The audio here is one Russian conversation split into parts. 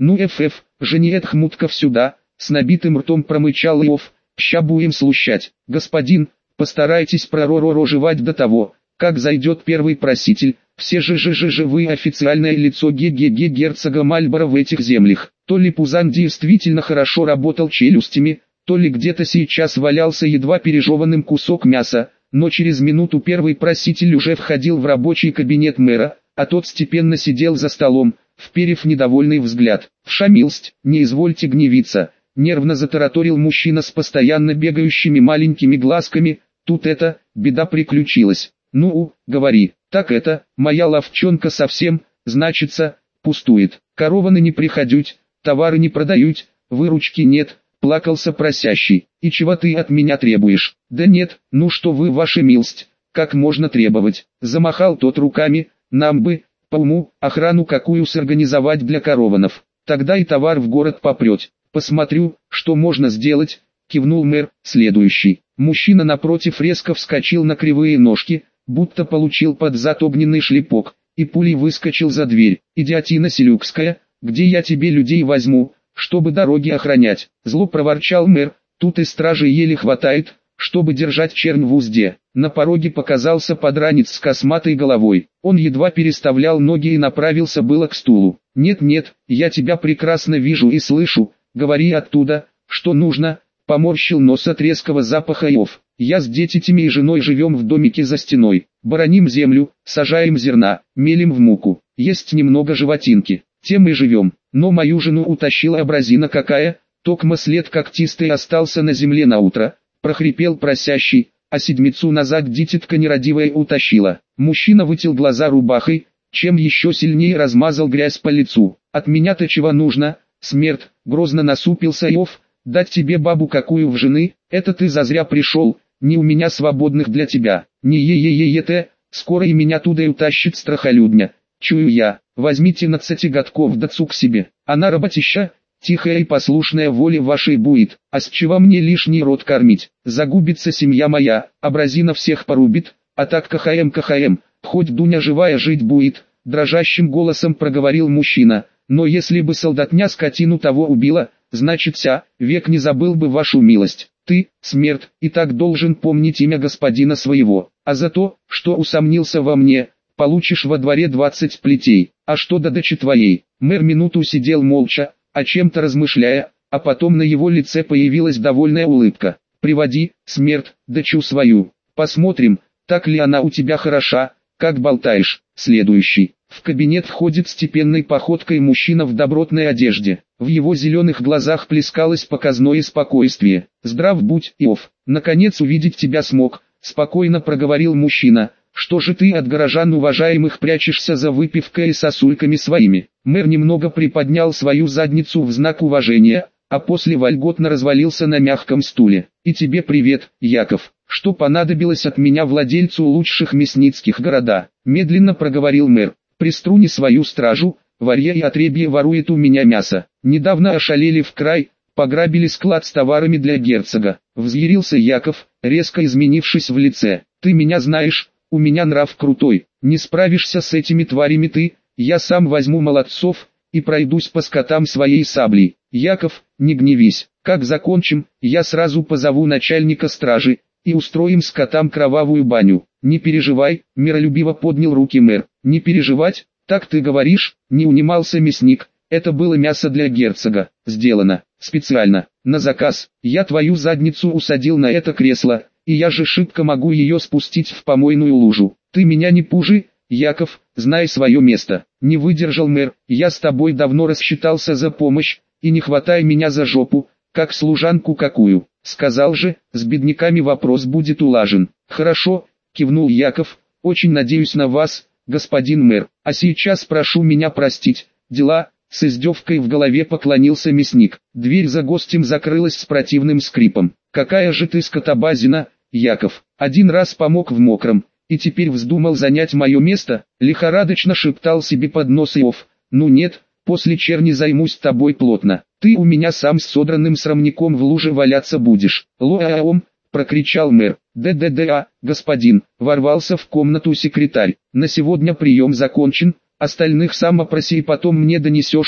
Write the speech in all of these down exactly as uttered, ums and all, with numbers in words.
Ну фф, жени хмутков сюда, с набитым ртом промычал Иов, ща будем слушать. Господин, постарайтесь пророро жевать до того, как зайдет первый проситель. Все же же же же вы официальное лицо ге-ге-ге герцога Мальборо в этих землях. То ли Пузан действительно хорошо работал челюстями, то ли где-то сейчас валялся едва пережеванным кусок мяса, но через минуту первый проситель уже входил в рабочий кабинет мэра, а тот степенно сидел за столом, вперев недовольный взгляд. «Вша милость, не извольте гневиться», — нервно затараторил мужчина с постоянно бегающими маленькими глазками, «тут это, беда приключилась». «Ну, говори». «Так это, моя лавчонка совсем, значится, пустует. Корованы не приходят, товары не продают, выручки нет», — плакался просящий. «И чего ты от меня требуешь?» «Да нет, ну что вы, ваша милость, как можно требовать?» Замахал тот руками. «Нам бы, по уму, охрану какую сорганизовать для корованов. Тогда и товар в город попрет. Посмотрю, что можно сделать», — кивнул мэр. Следующий. Мужчина напротив резко вскочил на кривые ножки, будто получил под зад огненный шлепок, и пулей выскочил за дверь. «Идиотина селюкская, где я тебе людей возьму, чтобы дороги охранять?» Зло проворчал мэр. «Тут и стражи еле хватает, чтобы держать чернь в узде». На пороге показался подранец с косматой головой. Он едва переставлял ноги и направился было к стулу. «Нет-нет, я тебя прекрасно вижу и слышу, говори оттуда, что нужно», — поморщил нос от резкого запаха Иов. «Я с детьми и женой живем в домике за стеной, бороним землю, сажаем зерна, мелим в муку, есть немного животинки, тем и живем, но мою жену утащила абразина какая, токма след когтистый остался на земле на утро», — прохрипел просящий, «а седмицу назад дитятка нерадивая утащила». Мужчина вытел глаза рубахой, чем еще сильнее размазал грязь по лицу. «От меня-то чего нужно, смерть?» — грозно насупился Иов. «Дать тебе бабу какую в жены, это ты зазря пришел, не у меня свободных для тебя, не е-е-е-е-те, скоро и меня туда и утащит страхолюдня, чую я. Возьмите нацати годков дацу к себе, она работища, тихая и послушная воле вашей будет, а с чего мне лишний рот кормить? Загубится семья моя, абразина всех порубит, а так кахаем-кахаем, хоть Дуня живая жить будет», — дрожащим голосом проговорил мужчина. «Но если бы солдатня скотину того убила, значит вся, век не забыл бы вашу милость. Ты, смерть, и так должен помнить имя господина своего, а за то, что усомнился во мне, получишь во дворе двадцать плетей. А что до дочи твоей?» Мэр минуту сидел молча, о чем-то размышляя, а потом на его лице появилась довольная улыбка. «Приводи, смерть, дочу свою, посмотрим, так ли она у тебя хороша, как болтаешь». Следующий. В кабинет входит степенной походкой мужчина в добротной одежде. В его зеленых глазах плескалось показное спокойствие. «Здрав будь, Иов, наконец увидеть тебя смог», — спокойно проговорил мужчина. «Что же ты от горожан уважаемых прячешься за выпивкой и сосульками своими?» Мэр немного приподнял свою задницу в знак уважения, а после вольготно развалился на мягком стуле. «И тебе привет, Яков. Что понадобилось от меня владельцу лучших мясницких города?» Медленно проговорил мэр. «Приструни свою стражу, варья и отребье ворует у меня мясо. Недавно ошалели в край, пограбили склад с товарами для герцога». Взъярился Яков, резко изменившись в лице. «Ты меня знаешь, у меня нрав крутой, не справишься с этими тварями ты, я сам возьму молодцов и пройдусь по скотам своей саблей». «Яков, не гневись, как закончим, я сразу позову начальника стражи и устроим скотам кровавую баню». «Не переживай», — миролюбиво поднял руки мэр. «Не переживать, так ты говоришь», — не унимался мясник. «Это было мясо для герцога, сделано, специально, на заказ. Я твою задницу усадил на это кресло, и я же шибко могу ее спустить в помойную лужу. Ты меня не пужи, Яков, знай свое место». Не выдержал мэр. «Я с тобой давно рассчитался за помощь, и не хватай меня за жопу, как служанку какую. Сказал же, с бедняками вопрос будет улажен». «Хорошо», — кивнул Яков, — «очень надеюсь на вас, господин мэр. А сейчас прошу меня простить, дела». С издевкой в голове поклонился мясник. Дверь за гостем закрылась с противным скрипом. «Какая же ты скотобазина, Яков, один раз помог в мокром, и теперь вздумал занять мое место?» Лихорадочно шептал себе под нос Иов. «Ну нет, после черни займусь тобой плотно. Ты у меня сам с содранным срамником в луже валяться будешь». «Лоаом!» — прокричал мэр. «Да-да-да, господин!» — ворвался в комнату секретарь. «На сегодня прием закончен, остальных сам опроси и потом мне донесешь», —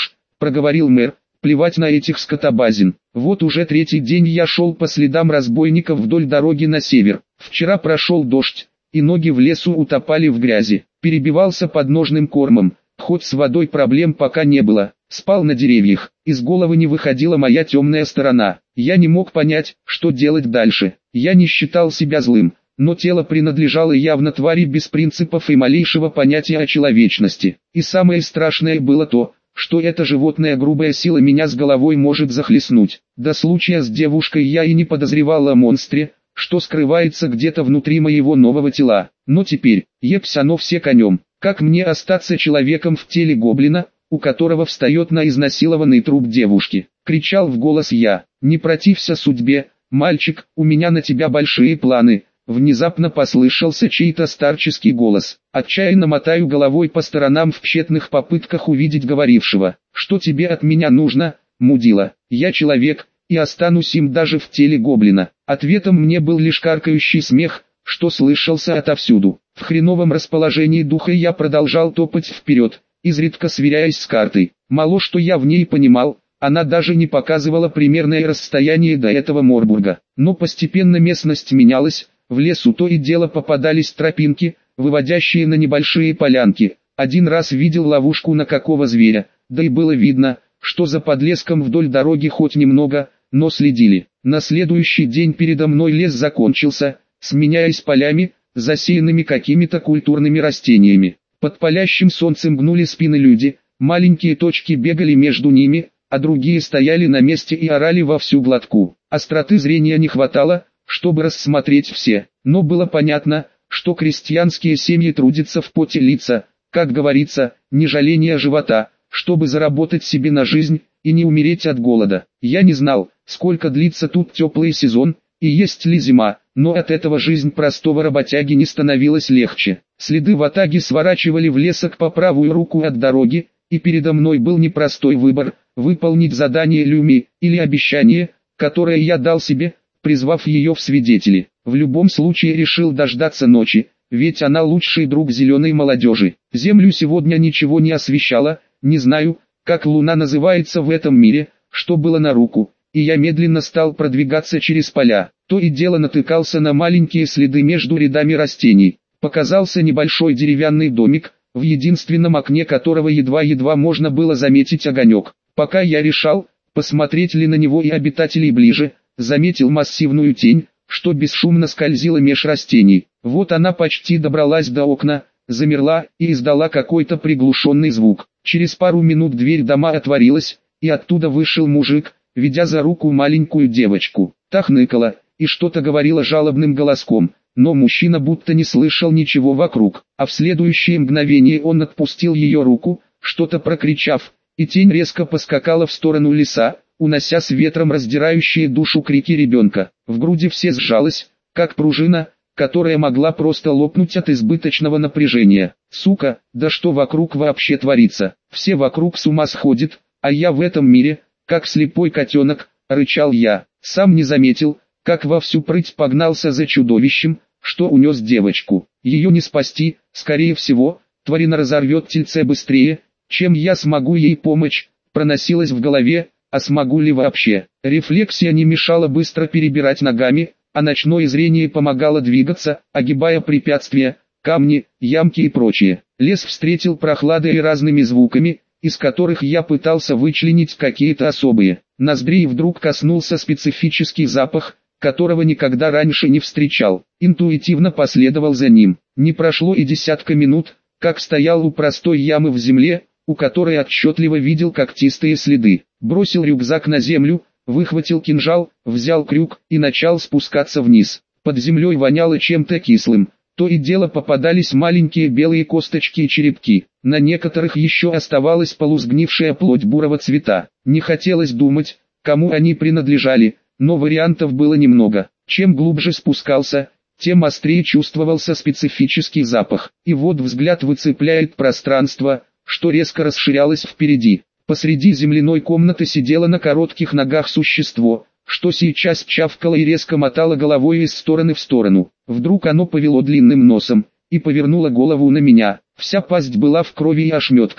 проговорил мэр, плевать на этих скотобазин. Вот уже третий день я шел по следам разбойников вдоль дороги на север. Вчера прошел дождь, и ноги в лесу утопали в грязи. Перебивался подножным кормом, хоть с водой проблем пока не было. Спал на деревьях, из головы не выходила моя темная сторона. Я не мог понять, что делать дальше. Я не считал себя злым, но тело принадлежало явно твари без принципов и малейшего понятия о человечности. И самое страшное было то, что эта животная грубая сила меня с головой может захлестнуть. До случая с девушкой я и не подозревал о монстре, что скрывается где-то внутри моего нового тела. Но теперь, епсь оно все конем. Как мне остаться человеком в теле гоблина, у которого встает на изнасилованный труп девушки? Кричал в голос я. Не протився судьбе, мальчик, у меня на тебя большие планы. Внезапно послышался чей-то старческий голос. Отчаянно мотаю головой по сторонам в тщетных попытках увидеть говорившего. Что тебе от меня нужно, мудила? Я человек, и останусь им даже в теле гоблина. Ответом мне был лишь каркающий смех, что слышался отовсюду. В хреновом расположении духа я продолжал топать вперед, изредка сверяясь с картой. Мало что я в ней понимал, она даже не показывала примерное расстояние до этого Морбурга. Но постепенно местность менялась, в лесу то и дело попадались тропинки, выводящие на небольшие полянки. Один раз видел ловушку на какого зверя, да и было видно, что за подлеском вдоль дороги хоть немного, но следили. На следующий день передо мной лес закончился, сменяясь полями, засеянными какими-то культурными растениями. Под палящим солнцем гнули спины люди, маленькие точки бегали между ними, а другие стояли на месте и орали во всю глотку. Остроты зрения не хватало, чтобы рассмотреть все, но было понятно, что крестьянские семьи трудятся в поте лица, как говорится, не жаления живота, чтобы заработать себе на жизнь и не умереть от голода. Я не знал, сколько длится тут теплый сезон, и есть ли зима, но от этого жизнь простого работяги не становилась легче. Следы ватаги сворачивали в лесок по правую руку от дороги, и передо мной был непростой выбор – выполнить задание Люми, или обещание, которое я дал себе, призвав ее в свидетели. В любом случае решил дождаться ночи, ведь она лучший друг зеленой молодежи. Землю сегодня ничего не освещало, не знаю, как луна называется в этом мире, что было на руку, и я медленно стал продвигаться через поля. То и дело натыкался на маленькие следы между рядами растений. Показался небольшой деревянный домик, в единственном окне которого едва-едва можно было заметить огонек. Пока я решал, посмотреть ли на него и обитателей ближе, заметил массивную тень, что бесшумно скользила меж растений. Вот она почти добралась до окна, замерла и издала какой-то приглушенный звук. Через пару минут дверь дома отворилась, и оттуда вышел мужик, ведя за руку маленькую девочку. Та хныкала и что-то говорила жалобным голоском, но мужчина будто не слышал ничего вокруг, а в следующее мгновение он отпустил ее руку, что-то прокричав, и тень резко поскакала в сторону леса, унося с ветром раздирающие душу крики ребенка. В груди все сжалось, как пружина, которая могла просто лопнуть от избыточного напряжения. Сука, да что вокруг вообще творится? Все вокруг с ума сходят, а я в этом мире, как слепой котенок, рычал я. Сам не заметил, как во всю прыть погнался за чудовищем, что унес девочку. Ее не спасти, скорее всего, тварина разорвет тельце быстрее, чем я смогу ей помочь, проносилось в голове, а смогу ли вообще. Рефлексия не мешала быстро перебирать ногами, а ночное зрение помогало двигаться, огибая препятствия, камни, ямки и прочее. Лес встретил прохладой и разными звуками, из которых я пытался вычленить какие-то особые. Ноздрей вдруг коснулся специфический запах, которого никогда раньше не встречал. Интуитивно последовал за ним. Не прошло и десятка минут, как стоял у простой ямы в земле, у которой отчетливо видел когтистые следы. Бросил рюкзак на землю, выхватил кинжал, взял крюк и начал спускаться вниз. Под землей воняло чем-то кислым. То и дело попадались маленькие белые косточки и черепки. На некоторых еще оставалась полусгнившая плоть бурого цвета. Не хотелось думать, кому они принадлежали, но вариантов было немного. Чем глубже спускался, тем острее чувствовался специфический запах. И вот взгляд выцепляет пространство, что резко расширялось впереди. Посреди земляной комнаты сидело на коротких ногах существо, что сейчас чавкало и резко мотало головой из стороны в сторону. Вдруг оно повело длинным носом и повернуло голову на меня. Вся пасть была в крови и ошметках.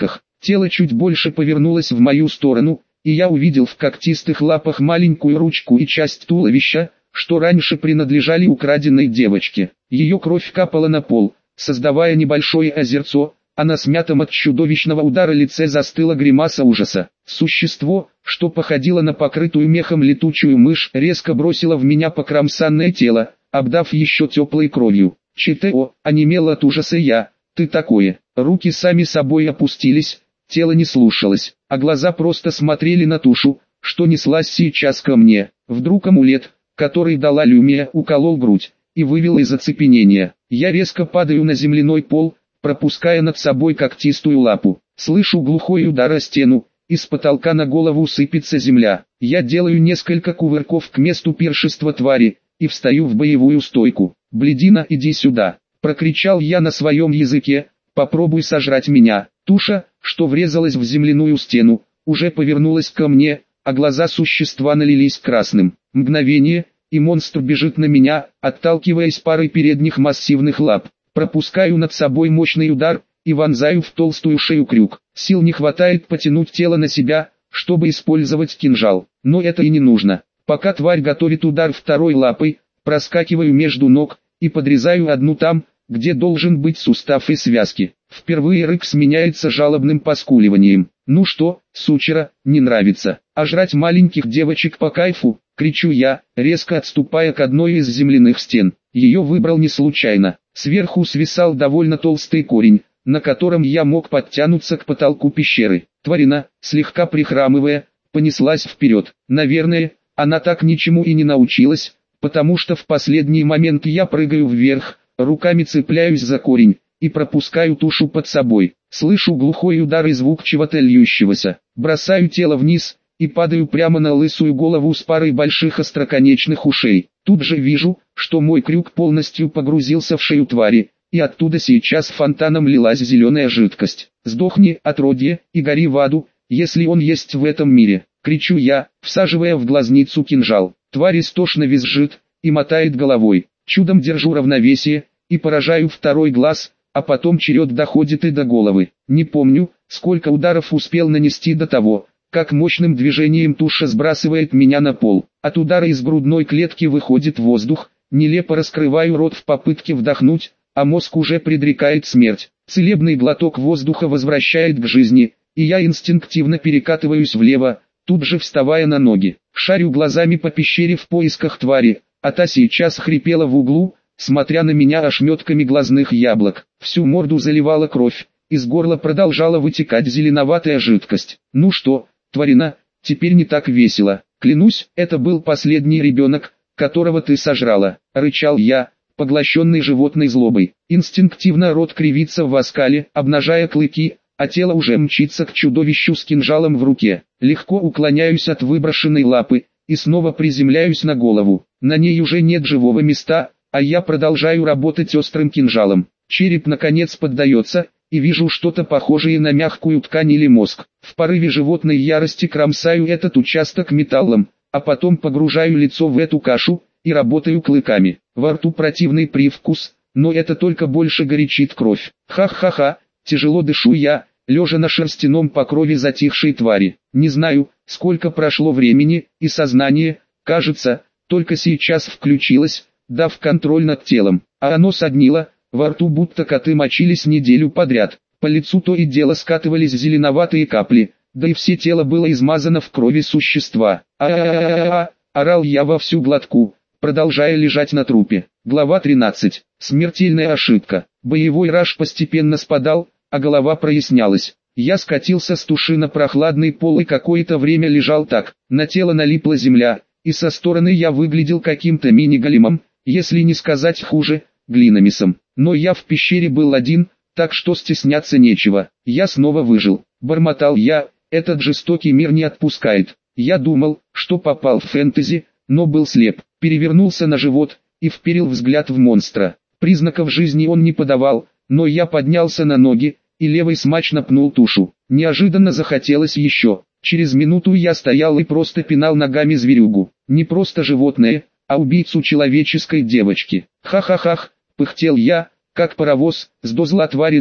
Тело чуть больше повернулось в мою сторону, и я увидел в когтистых лапах маленькую ручку и часть туловища, что раньше принадлежали украденной девочке. Ее кровь капала на пол, создавая небольшое озерцо, а на смятом от чудовищного удара лице застыла гримаса ужаса. Существо, что походило на покрытую мехом летучую мышь, резко бросило в меня покромсанное тело, обдав еще теплой кровью. ЧТО, онемел от ужаса я, ты такое. Руки сами собой опустились, тело не слушалось, а глаза просто смотрели на тушу, что неслась сейчас ко мне. Вдруг амулет, который дала Люмия, уколол грудь и вывел из оцепенения. Я резко падаю на земляной пол, пропуская над собой когтистую лапу. Слышу глухой удар о стену, из потолка на голову сыпется земля. Я делаю несколько кувырков к месту пиршества твари и встаю в боевую стойку. «Блядина, иди сюда!» — прокричал я на своем языке, «попробуй сожрать меня». Туша, что врезалась в земляную стену, уже повернулась ко мне, а глаза существа налились красным. Мгновение, и монстр бежит на меня, отталкиваясь парой передних массивных лап. Пропускаю над собой мощный удар и вонзаю в толстую шею крюк. Сил не хватает потянуть тело на себя, чтобы использовать кинжал. Но это и не нужно. Пока тварь готовит удар второй лапой, проскакиваю между ног и подрезаю одну там, где должен быть сустав и связки. Впервые рык сменяется жалобным поскуливанием. «Ну что, сучера, не нравится? А жрать маленьких девочек по кайфу?» — кричу я, резко отступая к одной из земляных стен. Ее выбрал не случайно. Сверху свисал довольно толстый корень, на котором я мог подтянуться к потолку пещеры. Тварина, слегка прихрамывая, понеслась вперед. Наверное, она так ничему и не научилась, потому что в последний момент я прыгаю вверх, руками цепляюсь за корень и пропускаю тушу под собой. Слышу глухой удар и звук чего-то льющегося. Бросаю тело вниз и падаю прямо на лысую голову с парой больших остроконечных ушей. Тут же вижу, что мой крюк полностью погрузился в шею твари, и оттуда сейчас фонтаном лилась зеленая жидкость. «Сдохни, отродье, и гори в аду, если он есть в этом мире!» — кричу я, всаживая в глазницу кинжал. Тварь истошно визжит и мотает головой. Чудом держу равновесие и поражаю второй глаз, а потом черед доходит и до головы. Не помню, сколько ударов успел нанести до того, как мощным движением туша сбрасывает меня на пол. От удара из грудной клетки выходит воздух, нелепо раскрываю рот в попытке вдохнуть, а мозг уже предрекает смерть. Целебный глоток воздуха возвращает к жизни, и я инстинктивно перекатываюсь влево, тут же вставая на ноги. Шарю глазами по пещере в поисках твари, а та сейчас хрипела в углу, смотря на меня ошметками глазных яблок. Всю морду заливала кровь, из горла продолжала вытекать зеленоватая жидкость. «Ну что, тварина, теперь не так весело. Клянусь, это был последний ребенок, которого ты сожрала», — рычал я, поглощенный животной злобой. Инстинктивно рот кривится в оскале, обнажая клыки, а тело уже мчится к чудовищу с кинжалом в руке. Легко уклоняюсь от выброшенной лапы и снова приземляюсь на голову. На ней уже нет живого места, а я продолжаю работать острым кинжалом. Череп наконец поддается, и вижу что-то похожее на мягкую ткань или мозг. В порыве животной ярости кромсаю этот участок металлом, а потом погружаю лицо в эту кашу и работаю клыками. Во рту противный привкус, но это только больше горячит кровь. Ха-ха-ха, тяжело дышу я, лежа на шерстяном покрове затихшей твари. Не знаю, сколько прошло времени, и сознание, кажется, только сейчас включилось, дав контроль над телом. А оно соднило, во рту будто коты мочились неделю подряд. По лицу то и дело скатывались зеленоватые капли, да и все тело было измазано в крови существа. А-а-а-а-а, орал я во всю глотку, продолжая лежать на трупе. Глава тринадцать. Смертельная ошибка. Боевой раж постепенно спадал, а голова прояснялась. Я скатился с туши на прохладный пол и какое-то время лежал так. На тело налипла земля, и со стороны я выглядел каким-то мини-големом, если не сказать хуже, глиномесом. Но я в пещере был один, так что стесняться нечего. Я снова выжил. Бормотал я, этот жестокий мир не отпускает. Я думал, что попал в фэнтези, но был слеп. Перевернулся на живот и вперил взгляд в монстра. Признаков жизни он не подавал, но я поднялся на ноги и левой смачно пнул тушу. Неожиданно захотелось еще. Через минуту я стоял и просто пинал ногами зверюгу. Не просто животное, а убийцу человеческой девочки. Ха-ха-ха, пыхтел я, как паровоз, с дозла твари на.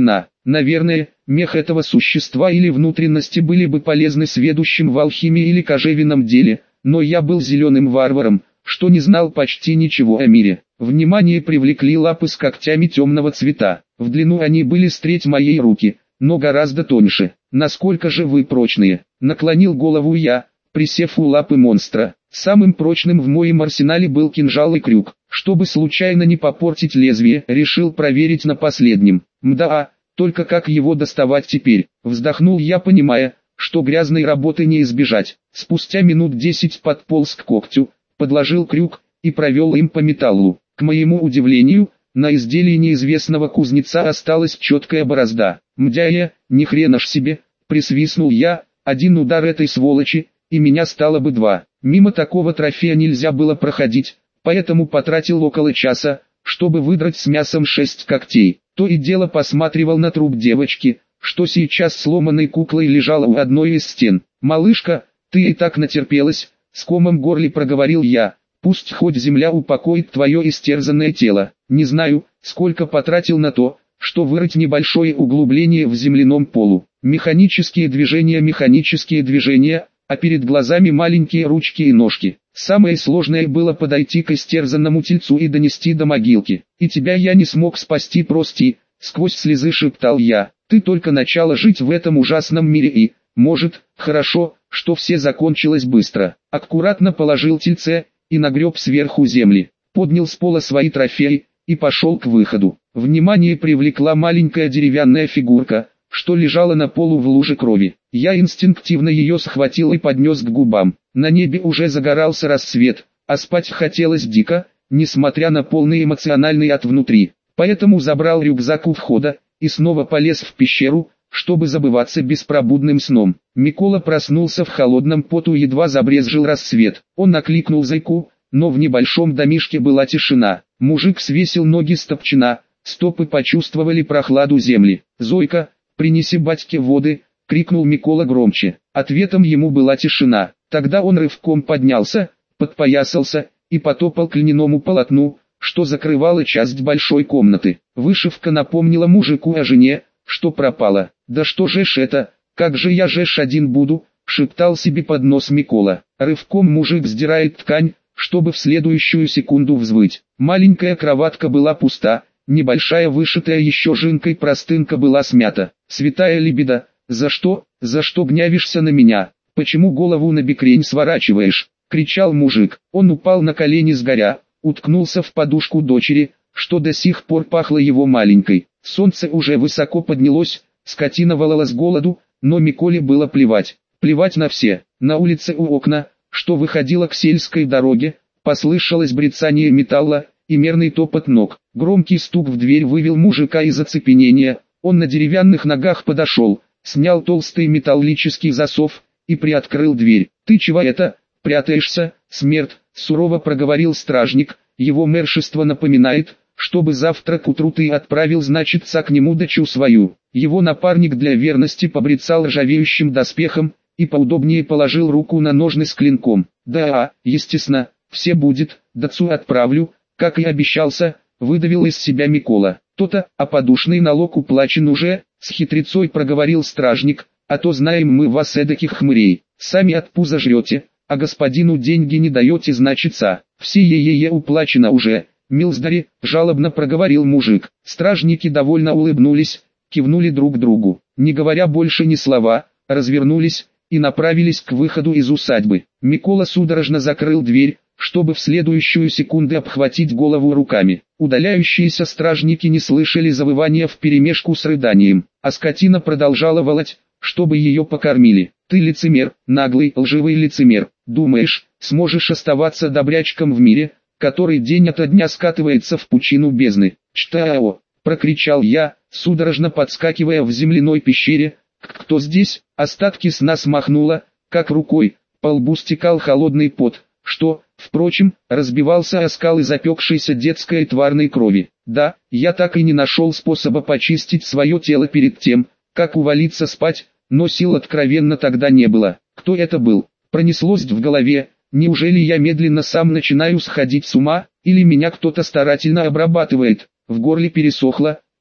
Наверное, мех этого существа или внутренности были бы полезны сведущим в алхимии или кожевенном деле, но я был зеленым варваром, что не знал почти ничего о мире. Внимание привлекли лапы с когтями темного цвета. В длину они были с треть моей руки, но гораздо тоньше. Насколько же вы прочные? Наклонил голову я, присев у лапы монстра. Самым прочным в моем арсенале был кинжал и крюк. Чтобы случайно не попортить лезвие, решил проверить на последнем. Мда, только как его доставать теперь? Вздохнул я, понимая, что грязной работы не избежать. Спустя минут десять подполз к когтю, подложил крюк и провел им по металлу. К моему удивлению, на изделии неизвестного кузнеца осталась четкая борозда. Мдяя, ни хрена ж себе, присвистнул я, один удар этой сволочи, и меня стало бы два. Мимо такого трофея нельзя было проходить, поэтому потратил около часа, чтобы выдрать с мясом шесть когтей. То и дело посматривал на труп девочки, что сейчас сломанной куклой лежала у одной из стен. «Малышка, ты и так натерпелась», — с комом в горле проговорил я. «Пусть хоть земля упокоит твое истерзанное тело. Не знаю, сколько потратил на то, что вырыть небольшое углубление в земляном полу. Механические движения, механические движения, а перед глазами маленькие ручки и ножки. Самое сложное было подойти к истерзанному тельцу и донести до могилки. И тебя я не смог спасти, прости», — сквозь слезы шептал я. «Ты только начала жить в этом ужасном мире и, может, хорошо, что все закончилось быстро». Аккуратно положил тельце и нагреб сверху земли, поднял с пола свои трофеи и пошел к выходу. Внимание привлекла маленькая деревянная фигурка, что лежала на полу в луже крови. Я инстинктивно ее схватил и поднес к губам. На небе уже загорался рассвет, а спать хотелось дико, несмотря на полный эмоциональный ад внутри. Поэтому забрал рюкзак у входа и снова полез в пещеру, чтобы забываться беспробудным сном. Микола проснулся в холодном поту, едва забрезжил рассвет. Он накликнул зайку, но в небольшом домишке была тишина. Мужик свесил ноги с топчина, стопы почувствовали прохладу земли. «Зойка, принеси батьке воды», — крикнул Микола громче. Ответом ему была тишина. Тогда он рывком поднялся, подпоясался и потопал к льняному полотну, что закрывало часть большой комнаты. Вышивка напомнила мужику о жене, что пропала. «Да что же ж это, как же я же ж один буду», — шептал себе под нос Микола. Рывком мужик сдирает ткань, чтобы в следующую секунду взвыть. Маленькая кроватка была пуста, небольшая вышитая еще жинкой простынка была смята. «Святая лебеда, за что, за что гнявишься на меня? Почему голову на бекрень сворачиваешь?» — кричал мужик. Он упал на колени сгоря, уткнулся в подушку дочери, что до сих пор пахло его маленькой. Солнце уже высоко поднялось, скотина валала с голоду, но Миколе было плевать. Плевать на все. На улице у окна, что выходило к сельской дороге, послышалось брецание металла и мерный топот ног. Громкий стук в дверь вывел мужика из оцепенения. Он на деревянных ногах подошел, снял толстый металлический засов и приоткрыл дверь. «Ты чего это, прятаешься, смерть?» — сурово проговорил стражник. «Его мэршество напоминает, чтобы завтра к утру ты отправил, значится, к нему дочу свою». Его напарник для верности побрецал ржавеющим доспехом и поудобнее положил руку на ножны с клинком. «Да, естественно, все будет, дацу отправлю, как и обещался», — выдавил из себя Микола. «То-то, а подушный налог уплачен уже», — с хитрецой проговорил стражник, «а то знаем мы вас эдаких хмырей, сами от пуза жрете, а господину деньги не даете, значится, все е-е-е уплачено уже». «Милздари», — жалобно проговорил мужик. Стражники довольно улыбнулись, кивнули друг другу, не говоря больше ни слова, развернулись и направились к выходу из усадьбы. Микола судорожно закрыл дверь, чтобы в следующую секунду обхватить голову руками. Удаляющиеся стражники не слышали завывания вперемешку с рыданием, а скотина продолжала волать, чтобы ее покормили. «Ты лицемер, наглый, лживый лицемер, думаешь, сможешь оставаться добрячком в мире, который день ото дня скатывается в пучину бездны?» «Чтао!» — прокричал я, судорожно подскакивая в земляной пещере. «Кто здесь?» Остатки сна смахнуло, как рукой, по лбу стекал холодный пот, что, впрочем, разбивался о скалы запекшейся детской тварной крови. Да, я так и не нашел способа почистить свое тело перед тем, как увалиться спать, но сил откровенно тогда не было. Кто это был? Пронеслось в голове. Неужели я медленно сам начинаю сходить с ума, или меня кто-то старательно обрабатывает? В горле пересохло,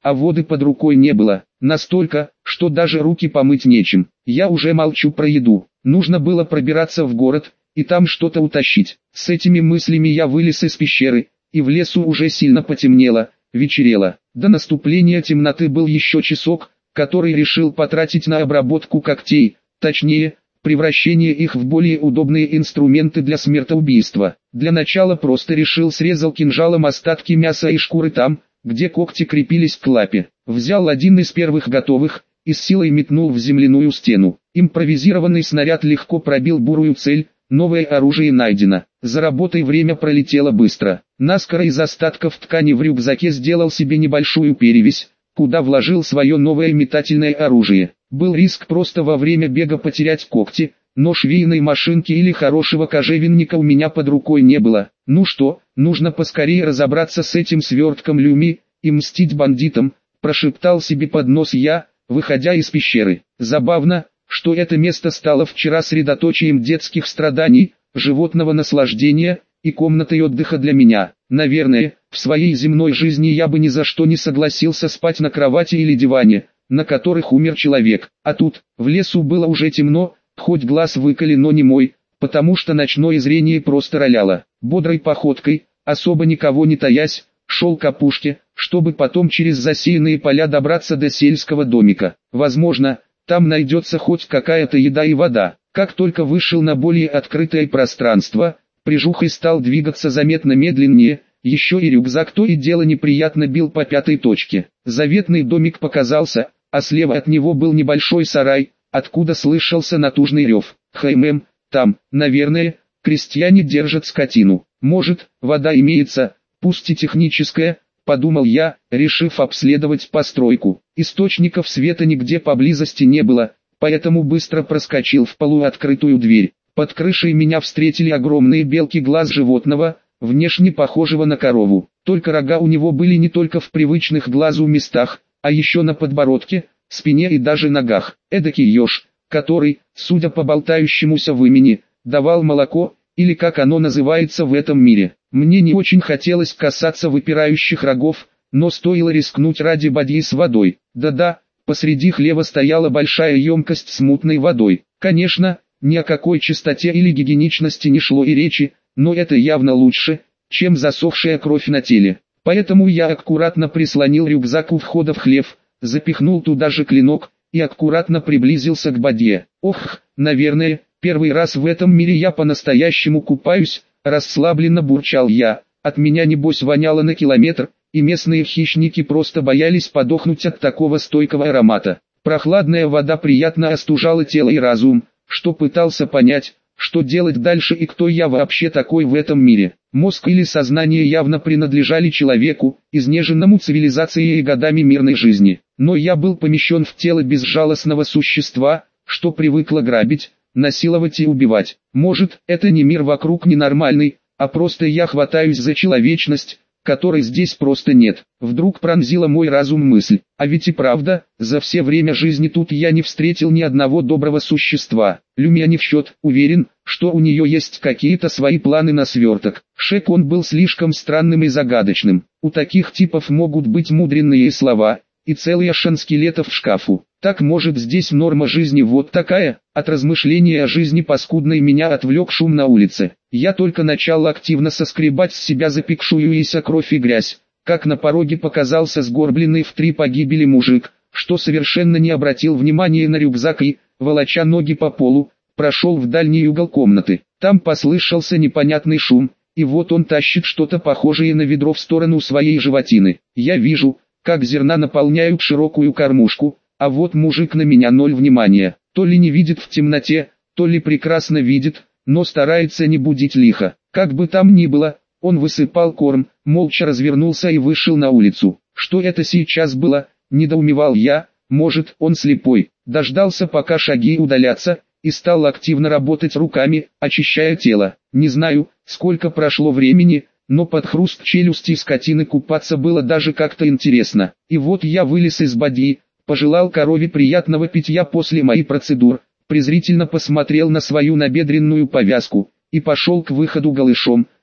а воды под рукой не было. Настолько, что даже руки помыть нечем. Я уже молчу про еду. Нужно было пробираться в город и там что-то утащить. С этими мыслями я вылез из пещеры, и в лесу уже сильно потемнело, вечерело. До наступления темноты был еще часок, который решил потратить на обработку когтей, точнее, превращение их в более удобные инструменты для смертоубийства. Для начала просто решил срезал кинжалом остатки мяса и шкуры там, где когти крепились к лапе. Взял один из первых готовых и с силой метнул в земляную стену. Импровизированный снаряд легко пробил бурую цель, новое оружие найдено. За работой время пролетело быстро. Наскоро из остатков ткани в рюкзаке сделал себе небольшую перевязь, куда вложил свое новое метательное оружие. Был риск просто во время бега потерять когти, но швейной машинки или хорошего кожевенника у меня под рукой не было. Ну что, нужно поскорее разобраться с этим свертком Люми и мстить бандитам, прошептал себе под нос я, выходя из пещеры. Забавно, что это место стало вчера средоточием детских страданий, животного наслаждения и комнатой отдыха для меня. Наверное, в своей земной жизни я бы ни за что не согласился спать на кровати или диване, на которых умер человек. А тут, в лесу было уже темно, хоть глаз выколи, но не мой, потому что ночное зрение просто роляло. Бодрой походкой, особо никого не таясь, шел к опушке, чтобы потом через засеянные поля добраться до сельского домика. Возможно, там найдется хоть какая-то еда и вода. Как только вышел на более открытое пространство, прижухой стал двигаться заметно медленнее, еще и рюкзак то и дело неприятно бил по пятой точке. Заветный домик показался, а слева от него был небольшой сарай, откуда слышался натужный рев. Хм, там, наверное, крестьяне держат скотину. Может, вода имеется, пусть и техническая, подумал я, решив обследовать постройку. Источников света нигде поблизости не было, поэтому быстро проскочил в полуоткрытую дверь. Под крышей меня встретили огромные белки глаз животного, внешне похожего на корову. Только рога у него были не только в привычных глазу местах, а еще на подбородке, спине и даже ногах. Эдакий еж, который, судя по болтающемуся в имени, давал молоко, или как оно называется в этом мире. Мне не очень хотелось касаться выпирающих рогов, но стоило рискнуть ради бадьи с водой. Да-да, посреди хлева стояла большая емкость с мутной водой. Конечно, ни о какой чистоте или гигиеничности не шло и речи, но это явно лучше, чем засохшая кровь на теле. Поэтому я аккуратно прислонил рюкзак у входа в хлев, запихнул туда же клинок и аккуратно приблизился к бадье. Ох, наверное, первый раз в этом мире я по-настоящему купаюсь, расслабленно бурчал я. От меня небось воняло на километр, и местные хищники просто боялись подохнуть от такого стойкого аромата. Прохладная вода приятно остужала тело и разум, что пытался понять, что делать дальше и кто я вообще такой в этом мире. Мозг или сознание явно принадлежали человеку, изнеженному цивилизацией и годами мирной жизни. Но я был помещен в тело безжалостного существа, что привыкло грабить, насиловать и убивать. Может, это не мир вокруг ненормальный, а просто я хватаюсь за человечность, которой здесь просто нет. Вдруг пронзила мой разум мысль, а ведь и правда, за все время жизни тут я не встретил ни одного доброго существа. Люмия не в счет, уверен, что у нее есть какие-то свои планы на сверток. Шек он был слишком странным и загадочным. У таких типов могут быть мудренные слова, и целый ашан скелетов в шкафу. Так может здесь норма жизни вот такая? От размышления о жизни паскудной меня отвлек шум на улице. Я только начал активно соскребать с себя запекшуюся кровь и грязь, как на пороге показался сгорбленный в три погибели мужик, что совершенно не обратил внимания на рюкзак и, волоча ноги по полу, прошел в дальний угол комнаты. Там послышался непонятный шум, и вот он тащит что-то похожее на ведро в сторону своей животины. Я вижу, как зерна наполняют широкую кормушку, а вот мужик на меня ноль внимания. То ли не видит в темноте, то ли прекрасно видит, но старается не будить лихо. Как бы там ни было, он высыпал корм, молча развернулся и вышел на улицу. Что это сейчас было, недоумевал я, может он слепой. Дождался пока шаги удалятся, и стал активно работать руками, очищая тело. Не знаю, сколько прошло времени, но под хруст челюсти скотины купаться было даже как-то интересно. И вот я вылез из бадьи, пожелал корове приятного питья после моих процедур, презрительно посмотрел на свою набедренную повязку, и пошел к выходу голышом,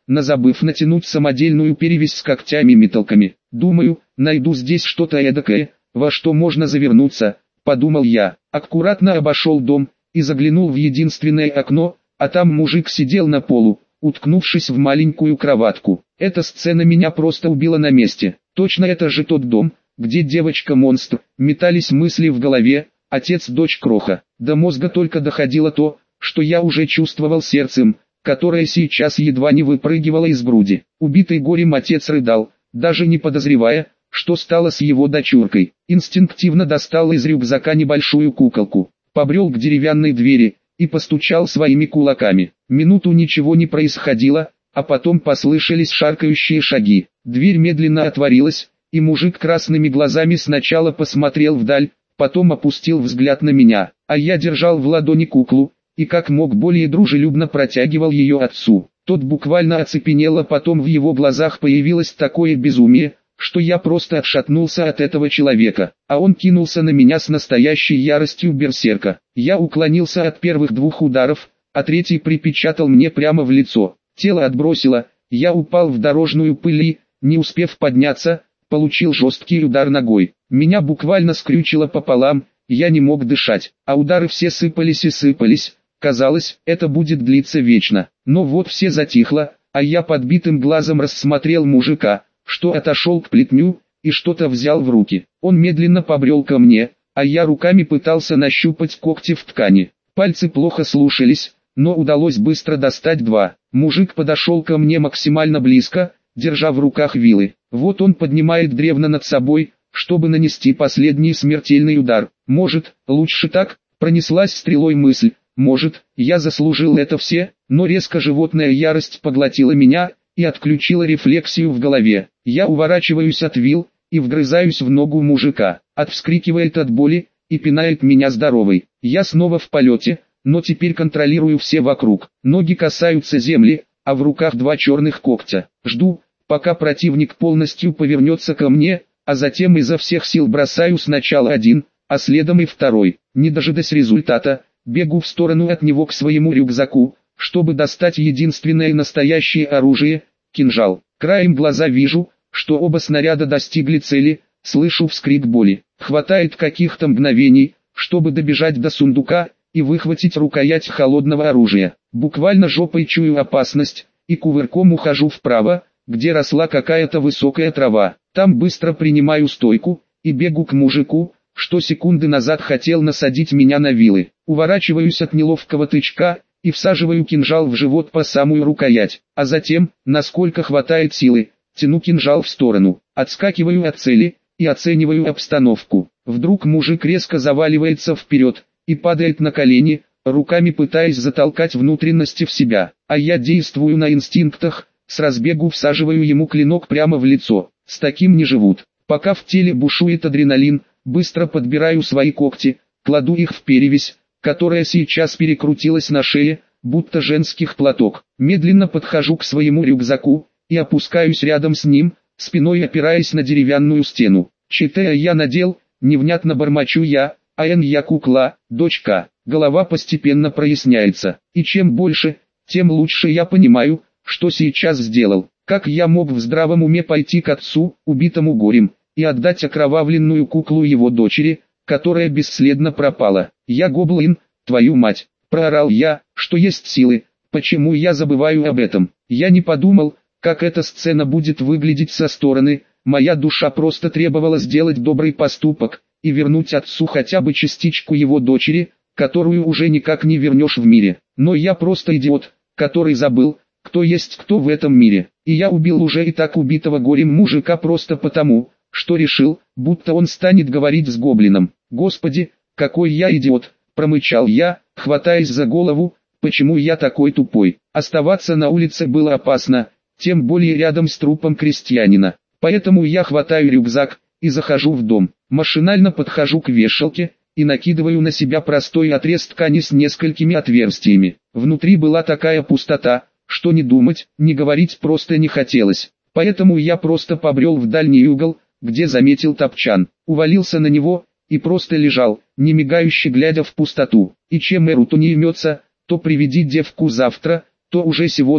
назабыв натянуть самодельную перевязь с когтями-металками. Думаю, найду здесь что-то эдакое, во что можно завернуться, подумал я. Аккуратно обошел дом и заглянул в единственное окно, а там мужик сидел на полу, уткнувшись в маленькую кроватку. Эта сцена меня просто убила на месте. Точно это же тот дом, где девочка-монстр. Метались мысли в голове, отец, дочь, кроха. До мозга только доходило то, что я уже чувствовал сердцем, которое сейчас едва не выпрыгивало из груди. Убитый горем отец рыдал, даже не подозревая, что стало с его дочуркой. Инстинктивно достал из рюкзака небольшую куколку, побрел к деревянной двери и постучал своими кулаками. Минуту ничего не происходило, а потом послышались шаркающие шаги. Дверь медленно отворилась, и мужик красными глазами сначала посмотрел вдаль, потом опустил взгляд на меня, а я держал в ладони куклу, и как мог более дружелюбно протягивал ее отцу. Тот буквально оцепенел, а потом в его глазах появилось такое безумие, что я просто отшатнулся от этого человека, а он кинулся на меня с настоящей яростью берсерка. Я уклонился от первых двух ударов, а третий припечатал мне прямо в лицо. Тело отбросило, я упал в дорожную пыль и, не успев подняться, получил жесткий удар ногой. Меня буквально скрючило пополам, я не мог дышать, а удары все сыпались и сыпались. Казалось, это будет длиться вечно. Но вот все затихло, а я подбитым глазом рассмотрел мужика, что отошел к плетню и что-то взял в руки. Он медленно побрел ко мне, а я руками пытался нащупать когти в ткани. Пальцы плохо слушались, но удалось быстро достать два. Мужик подошел ко мне максимально близко, держа в руках вилы. Вот он поднимает древно над собой, чтобы нанести последний смертельный удар. Может, лучше так, пронеслась стрелой мысль. Может, я заслужил это все, но резко животная ярость поглотила меня и отключила рефлексию в голове. Я уворачиваюсь от вил и вгрызаюсь в ногу мужика. От вскрикивает от боли и пинает меня здоровой. Я снова в полете, но теперь контролирую все вокруг. Ноги касаются земли, а в руках два черных когтя. Жду, пока противник полностью повернется ко мне, а затем изо всех сил бросаю сначала один, а следом и второй. Не дожидаясь результата, бегу в сторону от него к своему рюкзаку, чтобы достать единственное настоящее оружие – кинжал. Краем глаза вижу, что оба снаряда достигли цели, слышу вскрик боли. Хватает каких-то мгновений, чтобы добежать до сундука и выхватить рукоять холодного оружия. Буквально жопой чую опасность, и кувырком ухожу вправо, где росла какая-то высокая трава. Там быстро принимаю стойку и бегу к мужику, что секунды назад хотел насадить меня на вилы. Уворачиваюсь от неловкого тычка и всаживаю кинжал в живот по самую рукоять, а затем, насколько хватает силы, тяну кинжал в сторону, отскакиваю от цели и оцениваю обстановку. Вдруг мужик резко заваливается вперед и падает на колени, руками пытаясь затолкать внутренности в себя, а я действую на инстинктах, с разбегу всаживаю ему клинок прямо в лицо. С таким не живут. Пока в теле бушует адреналин, быстро подбираю свои когти, кладу их в перевязь, которая сейчас перекрутилась на шее, будто женских платок. Медленно подхожу к своему рюкзаку и опускаюсь рядом с ним, спиной опираясь на деревянную стену. Читая я надел, невнятно бормочу я, а эн я кукла, дочка. Голова постепенно проясняется, и чем больше, тем лучше я понимаю, что сейчас сделал. Как я мог в здравом уме пойти к отцу, убитому горем, и отдать окровавленную куклу его дочери, которая бесследно пропала? Я гоблин, твою мать, проорал я, что есть силы. Почему я забываю об этом? Я не подумал, как эта сцена будет выглядеть со стороны. Моя душа просто требовала сделать добрый поступок и вернуть отцу хотя бы частичку его дочери, которую уже никак не вернешь в мире. Но я просто идиот, который забыл, кто есть кто в этом мире. И я убил уже и так убитого горем мужика просто потому, что решил, будто он станет говорить с гоблином. Господи, какой я идиот, промычал я, хватаясь за голову, почему я такой тупой. Оставаться на улице было опасно, тем более рядом с трупом крестьянина. Поэтому я хватаю рюкзак и захожу в дом. Машинально подхожу к вешалке и накидываю на себя простой отрез ткани с несколькими отверстиями. Внутри была такая пустота, что не думать, не говорить просто не хотелось. Поэтому я просто побрел в дальний угол, где заметил топчан, увалился на него и просто лежал, не мигающе глядя в пустоту. И чем Эруту не имется, то приведи девку завтра, то уже сегодня,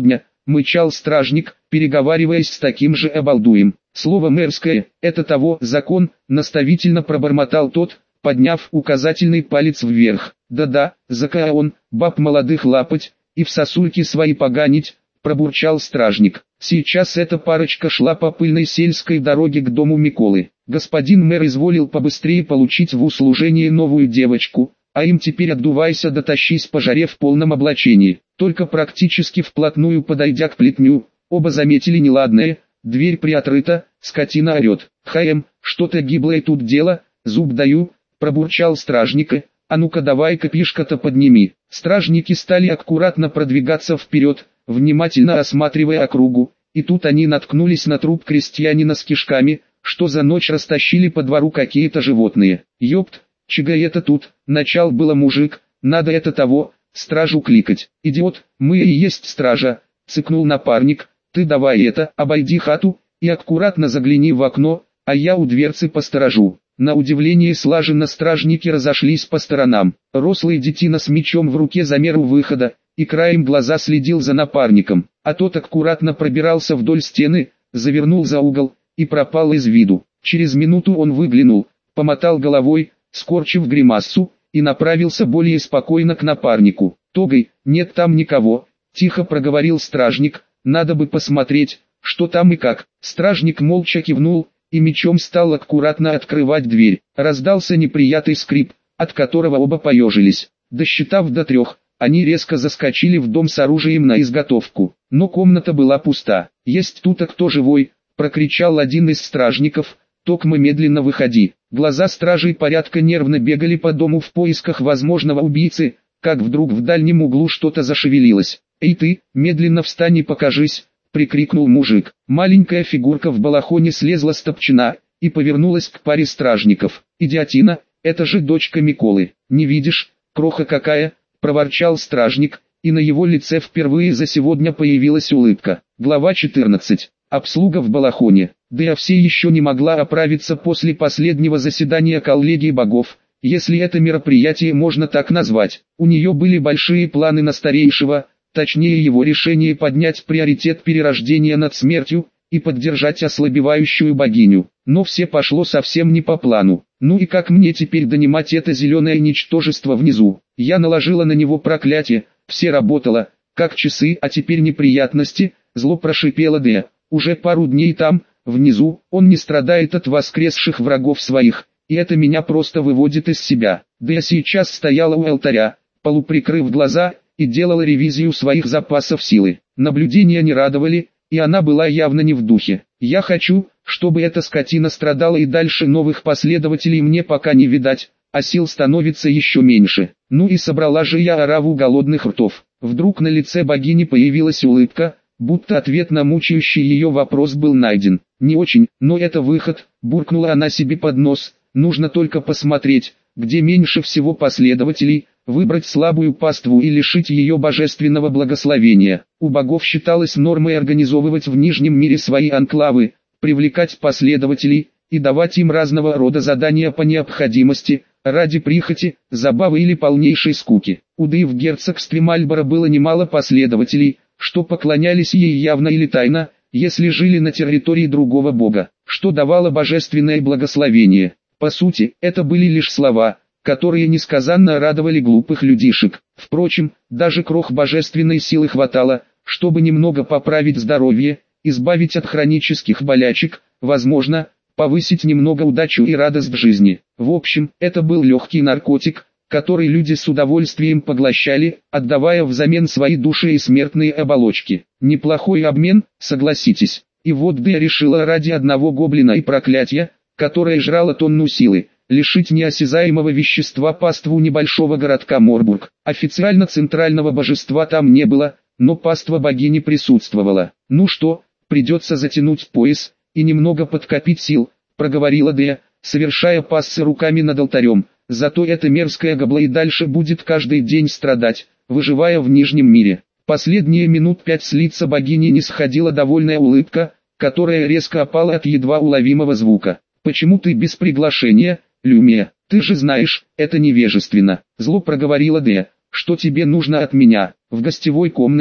мычал стражник, переговариваясь с таким же обалдуем. Слово «мерзкое» — это того, закон, наставительно пробормотал тот, подняв указательный палец вверх. Да-да, закая он, баб молодых лапать, и в сосульки свои поганить, пробурчал стражник. Сейчас эта парочка шла по пыльной сельской дороге к дому Миколы. Господин мэр изволил побыстрее получить в услужение новую девочку, а им теперь отдувайся да тащись по жаре в полном облачении. Только практически вплотную подойдя к плетню, оба заметили неладное, дверь приоткрыта, скотина орет. «Хаем, что-то гиблое тут дело, зуб даю», пробурчал стражник, «а ну-ка давай-ка пишка-то подними». Стражники стали аккуратно продвигаться вперед, внимательно осматривая округу, и тут они наткнулись на труп крестьянина с кишками, что за ночь растащили по двору какие-то животные. «Ёпт, чего это тут?» Начал было мужик, «надо это того, стражу кликать». «Идиот, мы и есть стража», цыкнул напарник, «ты давай это, обойди хату, и аккуратно загляни в окно, а я у дверцы посторожу». На удивление слаженно стражники разошлись по сторонам. Рослый детина с мечом в руке замер у выхода, и краем глаза следил за напарником, а тот аккуратно пробирался вдоль стены, завернул за угол, и пропал из виду. Через минуту он выглянул, помотал головой, скорчив гримассу, и направился более спокойно к напарнику. «Тогай, нет там никого», — тихо проговорил стражник, «надо бы посмотреть, что там и как». Стражник молча кивнул, и мечом стал аккуратно открывать дверь. Раздался неприятный скрип, от которого оба поежились. Досчитав до трех, они резко заскочили в дом с оружием на изготовку. Но комната была пуста. «Есть тут-то кто живой?» — прокричал один из стражников. «Токма медленно выходи». Глаза стражей порядка нервно бегали по дому в поисках возможного убийцы, как вдруг в дальнем углу что-то зашевелилось. «Эй ты, медленно встань и покажись!» — прикрикнул мужик. Маленькая фигурка в балахоне слезла с топчина и повернулась к паре стражников. «Идиотина, это же дочка Миколы. Не видишь, кроха какая?» — проворчал стражник, и на его лице впервые за сегодня появилась улыбка. Глава четырнадцать. Обслуга в балахоне. Да все еще не могла оправиться после последнего заседания коллегии богов, если это мероприятие можно так назвать. У нее были большие планы на старейшего, точнее его решение поднять приоритет перерождения над смертью и поддержать ослабевающую богиню. Но все пошло совсем не по плану. Ну и как мне теперь донимать это зеленое ничтожество внизу? Я наложила на него проклятие, все работало, как часы, а теперь неприятности, зло прошипела Д. Уже пару дней там, внизу, он не страдает от воскресших врагов своих, и это меня просто выводит из себя. Д сейчас стояла у алтаря, полуприкрыв глаза, и делала ревизию своих запасов силы. Наблюдения не радовали, и она была явно не в духе. «Я хочу, чтобы эта скотина страдала и дальше, новых последователей мне пока не видать, а сил становится еще меньше. Ну и собрала же я ораву голодных ртов». Вдруг на лице богини появилась улыбка, будто ответ на мучающий ее вопрос был найден. «Не очень, но это выход», — буркнула она себе под нос, «нужно только посмотреть, где меньше всего последователей, выбрать слабую паству и лишить ее божественного благословения». У богов считалось нормой организовывать в Нижнем мире свои анклавы, привлекать последователей и давать им разного рода задания по необходимости, ради прихоти, забавы или полнейшей скуки. У Ды в герцогстве Мальборо было немало последователей, что поклонялись ей явно или тайно, если жили на территории другого бога, что давало божественное благословение. По сути, это были лишь слова, которые несказанно радовали глупых людишек. Впрочем, даже крох божественной силы хватало, чтобы немного поправить здоровье, избавить от хронических болячек, возможно, повысить немного удачу и радость в жизни. В общем, это был легкий наркотик, который люди с удовольствием поглощали, отдавая взамен свои души и смертные оболочки. Неплохой обмен, согласитесь. И вот Д решила ради одного гоблина и проклятия, которое жрало тонну силы, лишить неосязаемого вещества паству небольшого городка Морбург. Официально центрального божества там не было, но паства богини присутствовала. «Ну что, придется затянуть пояс и немного подкопить сил», — проговорила Д, совершая пассы руками над алтарем. «Зато эта мерзкая гобла и дальше будет каждый день страдать, выживая в Нижнем мире». Последние минут пять с лица богини не сходила довольная улыбка, которая резко опала от едва уловимого звука. «Почему ты без приглашения, Люмия? Ты же знаешь, это невежественно», — зло проговорила Д. «Что тебе нужно от меня?» В гостевой комнате,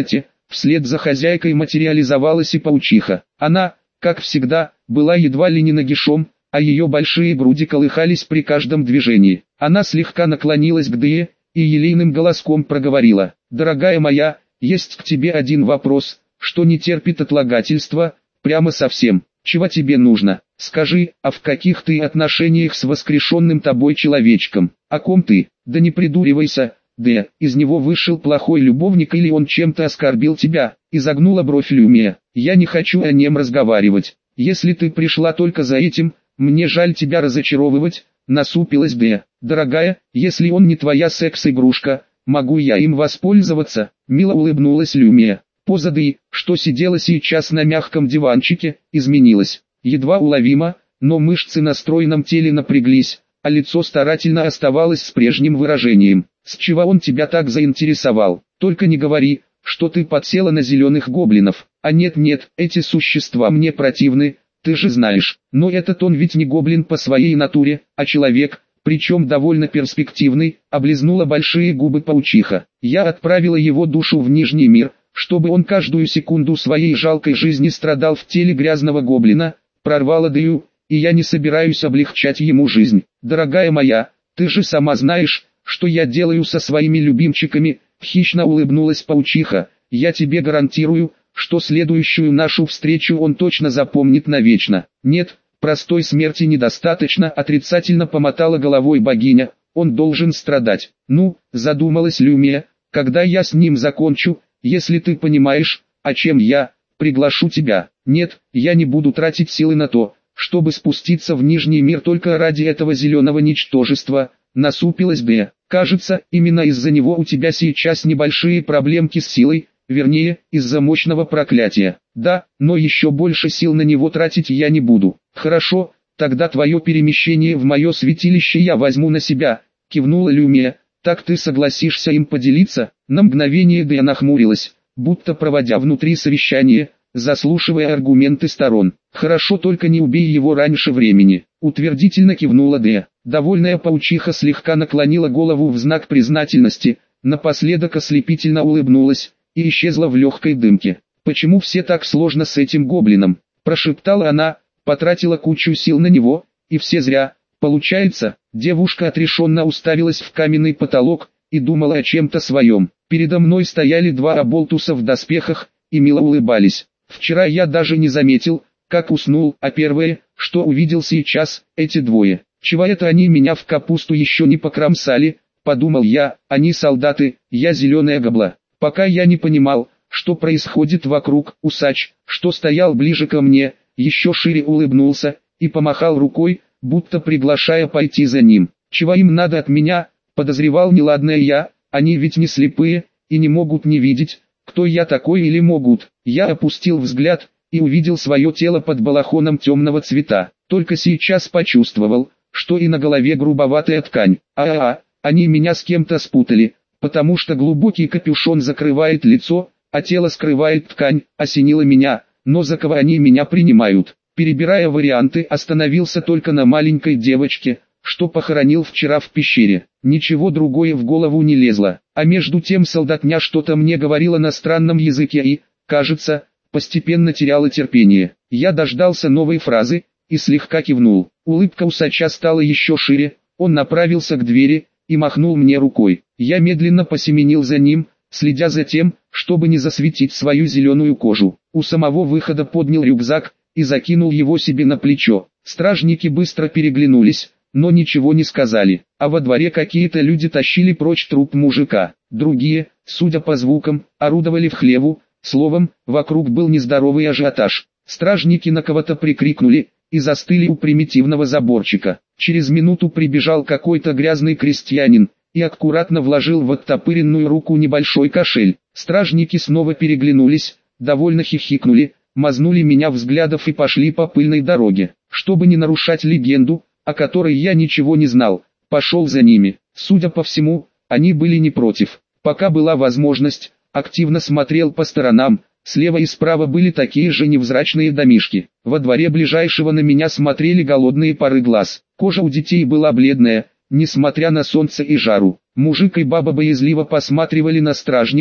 Вслед за хозяйкой материализовалась и паучиха. Она, как всегда, была едва ли не нагишом, а ее большие груди колыхались при каждом движении. Она слегка наклонилась к Дее и елейным голоском проговорила: «Дорогая моя, есть к тебе один вопрос, что не терпит отлагательства, прямо совсем. Чего тебе нужно? Скажи, а в каких ты отношениях с воскрешенным тобой человечком? О ком ты? Да не придуривайся, Д. Из него вышел плохой любовник или он чем-то оскорбил тебя?» Изогнула бровь Люмия. «Я не хочу о нем разговаривать. Если ты пришла только за этим, мне жаль тебя разочаровывать», насупилась Д. «Дорогая, если он не твоя секс-игрушка, могу я им воспользоваться?» Мило улыбнулась Люмия. Поза Д, что сидела сейчас на мягком диванчике, изменилась. Едва уловимо, но мышцы на стройном теле напряглись, а лицо старательно оставалось с прежним выражением. «С чего он тебя так заинтересовал? Только не говори, что ты подсела на зеленых гоблинов. А нет-нет, эти существа мне противны, ты же знаешь. Но этот он ведь не гоблин по своей натуре, а человек, причем довольно перспективный», облизнула большие губы паучиха. «Я отправила его душу в Нижний мир, чтобы он каждую секунду своей жалкой жизни страдал в теле грязного гоблина», прорвала Дэю, «и я не собираюсь облегчать ему жизнь. Дорогая моя, ты же сама знаешь, что я делаю со своими любимчиками», хищно улыбнулась паучиха. «Я тебе гарантирую, что следующую нашу встречу он точно запомнит навечно». «Нет, простой смерти недостаточно», отрицательно помотала головой богиня, «он должен страдать». «Ну», задумалась Люмия, «когда я с ним закончу, если ты понимаешь, о чем я, приглашу тебя». «Нет, я не буду тратить силы на то, чтобы спуститься в Нижний мир только ради этого зеленого ничтожества», насупилась Д. «Кажется, именно из-за него у тебя сейчас небольшие проблемки с силой, вернее, из-за мощного проклятия». «Да, но еще больше сил на него тратить я не буду». «Хорошо, тогда твое перемещение в мое святилище я возьму на себя», кивнула Люмия. «Так ты согласишься им поделиться?» На мгновение Д нахмурилась, будто проводя внутри совещание, заслушивая аргументы сторон. «Хорошо, только не убей его раньше времени», утвердительно кивнула Д. Довольная паучиха слегка наклонила голову в знак признательности, напоследок ослепительно улыбнулась и исчезла в легкой дымке. «Почему все так сложно с этим гоблином?» прошептала она, потратила кучу сил на него, и все зря. Получается, девушка отрешенно уставилась в каменный потолок и думала о чем-то своем. Передо мной стояли два оболтуса в доспехах и мило улыбались. Вчера я даже не заметил, как уснул, а первое, что увидел сейчас, эти двое. «Чего это они меня в капусту еще не покромсали?» подумал я. «Они солдаты, я зеленая гобла». Пока я не понимал, что происходит вокруг, усач, что стоял ближе ко мне, еще шире улыбнулся и помахал рукой, будто приглашая пойти за ним. «Чего им надо от меня?» подозревал неладное я. «Они ведь не слепые и не могут не видеть, кто я такой, или могут?» Я опустил взгляд и увидел свое тело под балахоном темного цвета. Только сейчас почувствовал, что и на голове грубоватая ткань. А-а-а, они меня с кем-то спутали, потому что глубокий капюшон закрывает лицо, а тело скрывает ткань, осенило меня, но за кого они меня принимают? Перебирая варианты, остановился только на маленькой девочке, что похоронил вчера в пещере. Ничего другое в голову не лезло, а между тем солдатня что-то мне говорила на странном языке и, кажется, постепенно теряла терпение. Я дождался новой фразы и слегка кивнул. Улыбка усача стала еще шире, он направился к двери и махнул мне рукой. Я медленно посеменил за ним, следя за тем, чтобы не засветить свою зеленую кожу. У самого выхода поднял рюкзак и закинул его себе на плечо. Стражники быстро переглянулись, но ничего не сказали, а во дворе какие-то люди тащили прочь труп мужика. Другие, судя по звукам, орудовали в хлеву. Словом, вокруг был нездоровый ажиотаж. Стражники на кого-то прикрикнули и застыли у примитивного заборчика. Через минуту прибежал какой-то грязный крестьянин и аккуратно вложил в оттопыренную руку небольшой кошель. Стражники снова переглянулись, довольно хихикнули, мазнули меня взглядов и пошли по пыльной дороге. Чтобы не нарушать легенду, о которой я ничего не знал, пошел за ними. Судя по всему, они были не против. Пока была возможность, активно смотрел по сторонам. Слева и справа были такие же невзрачные домишки. Во дворе ближайшего на меня смотрели голодные пары глаз. Кожа у детей была бледная, несмотря на солнце и жару. Мужик и баба боязливо посматривали на стражников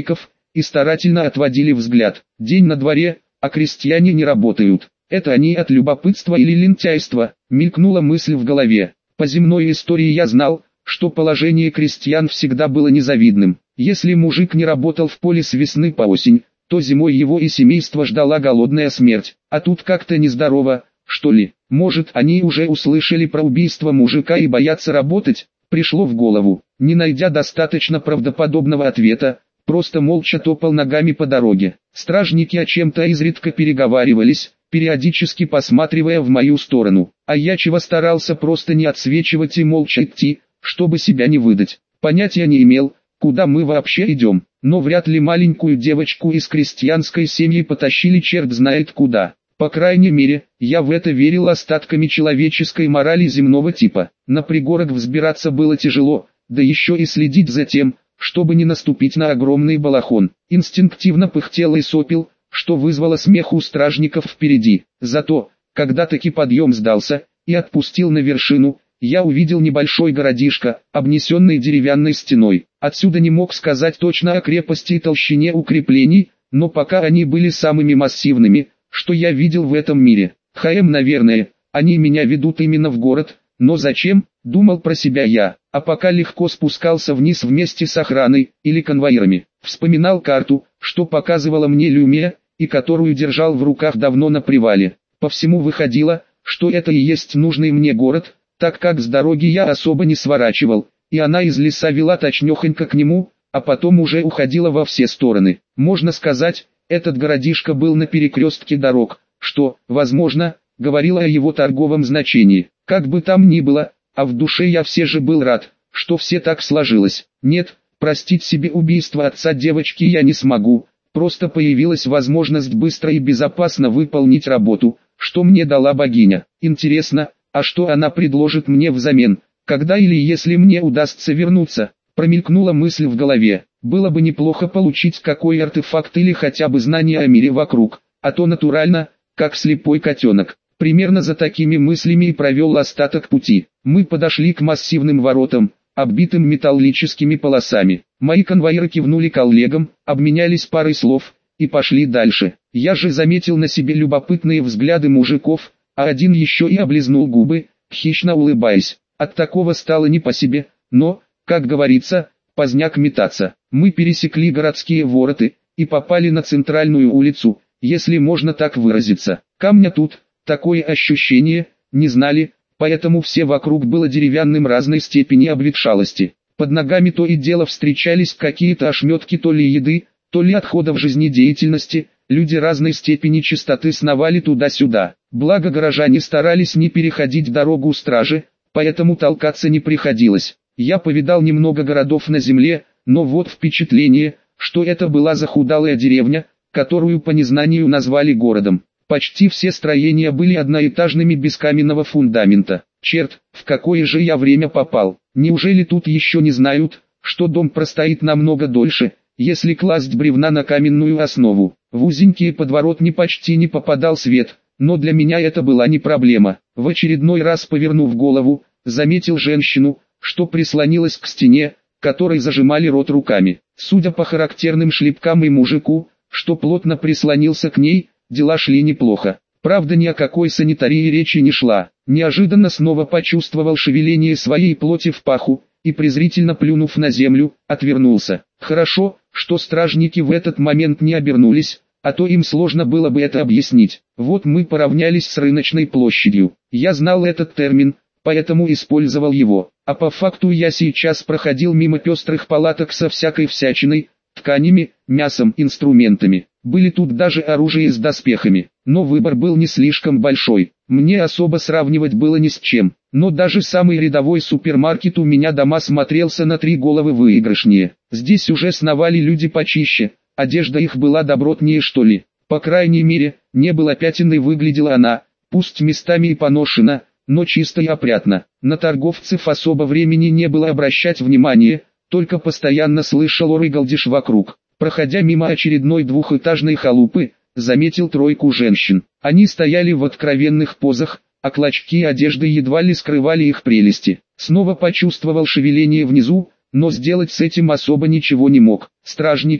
и старательно отводили взгляд. День на дворе, а крестьяне не работают. Это они от любопытства или лентяйства, мелькнула мысль в голове. По земной истории я знал, что положение крестьян всегда было незавидным. Если мужик не работал в поле с весны по осень, то зимой его и семейство ждала голодная смерть. А тут как-то нездорово, что ли. Может, они уже услышали про убийство мужика и боятся работать? Пришло в голову. Не найдя достаточно правдоподобного ответа, просто молча топал ногами по дороге. Стражники о чем-то изредка переговаривались, периодически посматривая в мою сторону. А я чего старался просто не отсвечивать и молча идти, чтобы себя не выдать. Понятия не имел, куда мы вообще идем, но вряд ли маленькую девочку из крестьянской семьи потащили черт знает куда. По крайней мере, я в это верил остатками человеческой морали земного типа. На пригорок взбираться было тяжело, да еще и следить за тем, чтобы не наступить на огромный балахон. Инстинктивно пыхтел и сопел, что вызвало смех у стражников впереди. Зато, когда таки подъем сдался и отпустил на вершину, я увидел небольшой городишко, обнесенный деревянной стеной. Отсюда не мог сказать точно о крепости и толщине укреплений, но пока они были самыми массивными, что я видел в этом мире. Хм, наверное, они меня ведут именно в город, но зачем, думал про себя я, а пока легко спускался вниз вместе с охраной или конвоирами. Вспоминал карту, что показывала мне Люмия, и которую держал в руках давно на привале. По всему выходило, что это и есть нужный мне город, так как с дороги я особо не сворачивал, и она из леса вела точнёхонько к нему, а потом уже уходила во все стороны. Можно сказать, этот городишко был на перекрестке дорог, что, возможно, говорило о его торговом значении. Как бы там ни было, а в душе я все же был рад, что все так сложилось. Нет, простить себе убийство отца девочки я не смогу, просто появилась возможность быстро и безопасно выполнить работу, что мне дала богиня. Интересно, а что она предложит мне взамен, когда или если мне удастся вернуться? Промелькнула мысль в голове. Было бы неплохо получить какой артефакт или хотя бы знание о мире вокруг, а то натурально, как слепой котенок. Примерно за такими мыслями и провел остаток пути. Мы подошли к массивным воротам, оббитым металлическими полосами. Мои конвоиры кивнули коллегам, обменялись парой слов и пошли дальше. Я же заметил на себе любопытные взгляды мужиков, а один еще и облизнул губы, хищно улыбаясь. От такого стало не по себе, но, как говорится, поздняк метаться. Мы пересекли городские вороты и попали на центральную улицу, если можно так выразиться. Камня тут, такое ощущение, не знали, поэтому все вокруг было деревянным разной степени обветшалости. Под ногами то и дело встречались какие-то ошметки то ли еды, то ли отходов жизнедеятельности, люди разной степени чистоты сновали туда-сюда. Благо горожане старались не переходить дорогу стражи, поэтому толкаться не приходилось. Я повидал немного городов на земле, но вот впечатление, что это была захудалая деревня, которую по незнанию назвали городом. Почти все строения были одноэтажными без каменного фундамента. Черт, в какое же я время попал. Неужели тут еще не знают, что дом простоит намного дольше, если класть бревна на каменную основу? В узенькие подворотни почти не попадал свет, но для меня это была не проблема. В очередной раз повернув голову, заметил женщину, что прислонилась к стене, которой зажимали рот руками. Судя по характерным шлепкам и мужику, что плотно прислонился к ней, дела шли неплохо. Правда, ни о какой санитарии речи не шла. Неожиданно снова почувствовал шевеление своей плоти в паху, и презрительно плюнув на землю, отвернулся. Хорошо, что стражники в этот момент не обернулись, а то им сложно было бы это объяснить. Вот мы поравнялись с рыночной площадью. Я знал этот термин, поэтому использовал его. А по факту я сейчас проходил мимо пестрых палаток со всякой всячиной, тканями, мясом, инструментами. Были тут даже оружие с доспехами, но выбор был не слишком большой. Мне особо сравнивать было ни с чем, но даже самый рядовой супермаркет у меня дома смотрелся на три головы выигрышнее. Здесь уже сновали люди почище, одежда их была добротнее что ли. По крайней мере, не было пятен и выглядела она, пусть местами и поношена, но чисто и опрятно. На торговцев особо времени не было обращать внимание, только постоянно слышал ор и галдеж вокруг. Проходя мимо очередной двухэтажной халупы, заметил тройку женщин. Они стояли в откровенных позах, а клочки одежды едва ли скрывали их прелести. Снова почувствовал шевеление внизу, но сделать с этим особо ничего не мог. Стражники,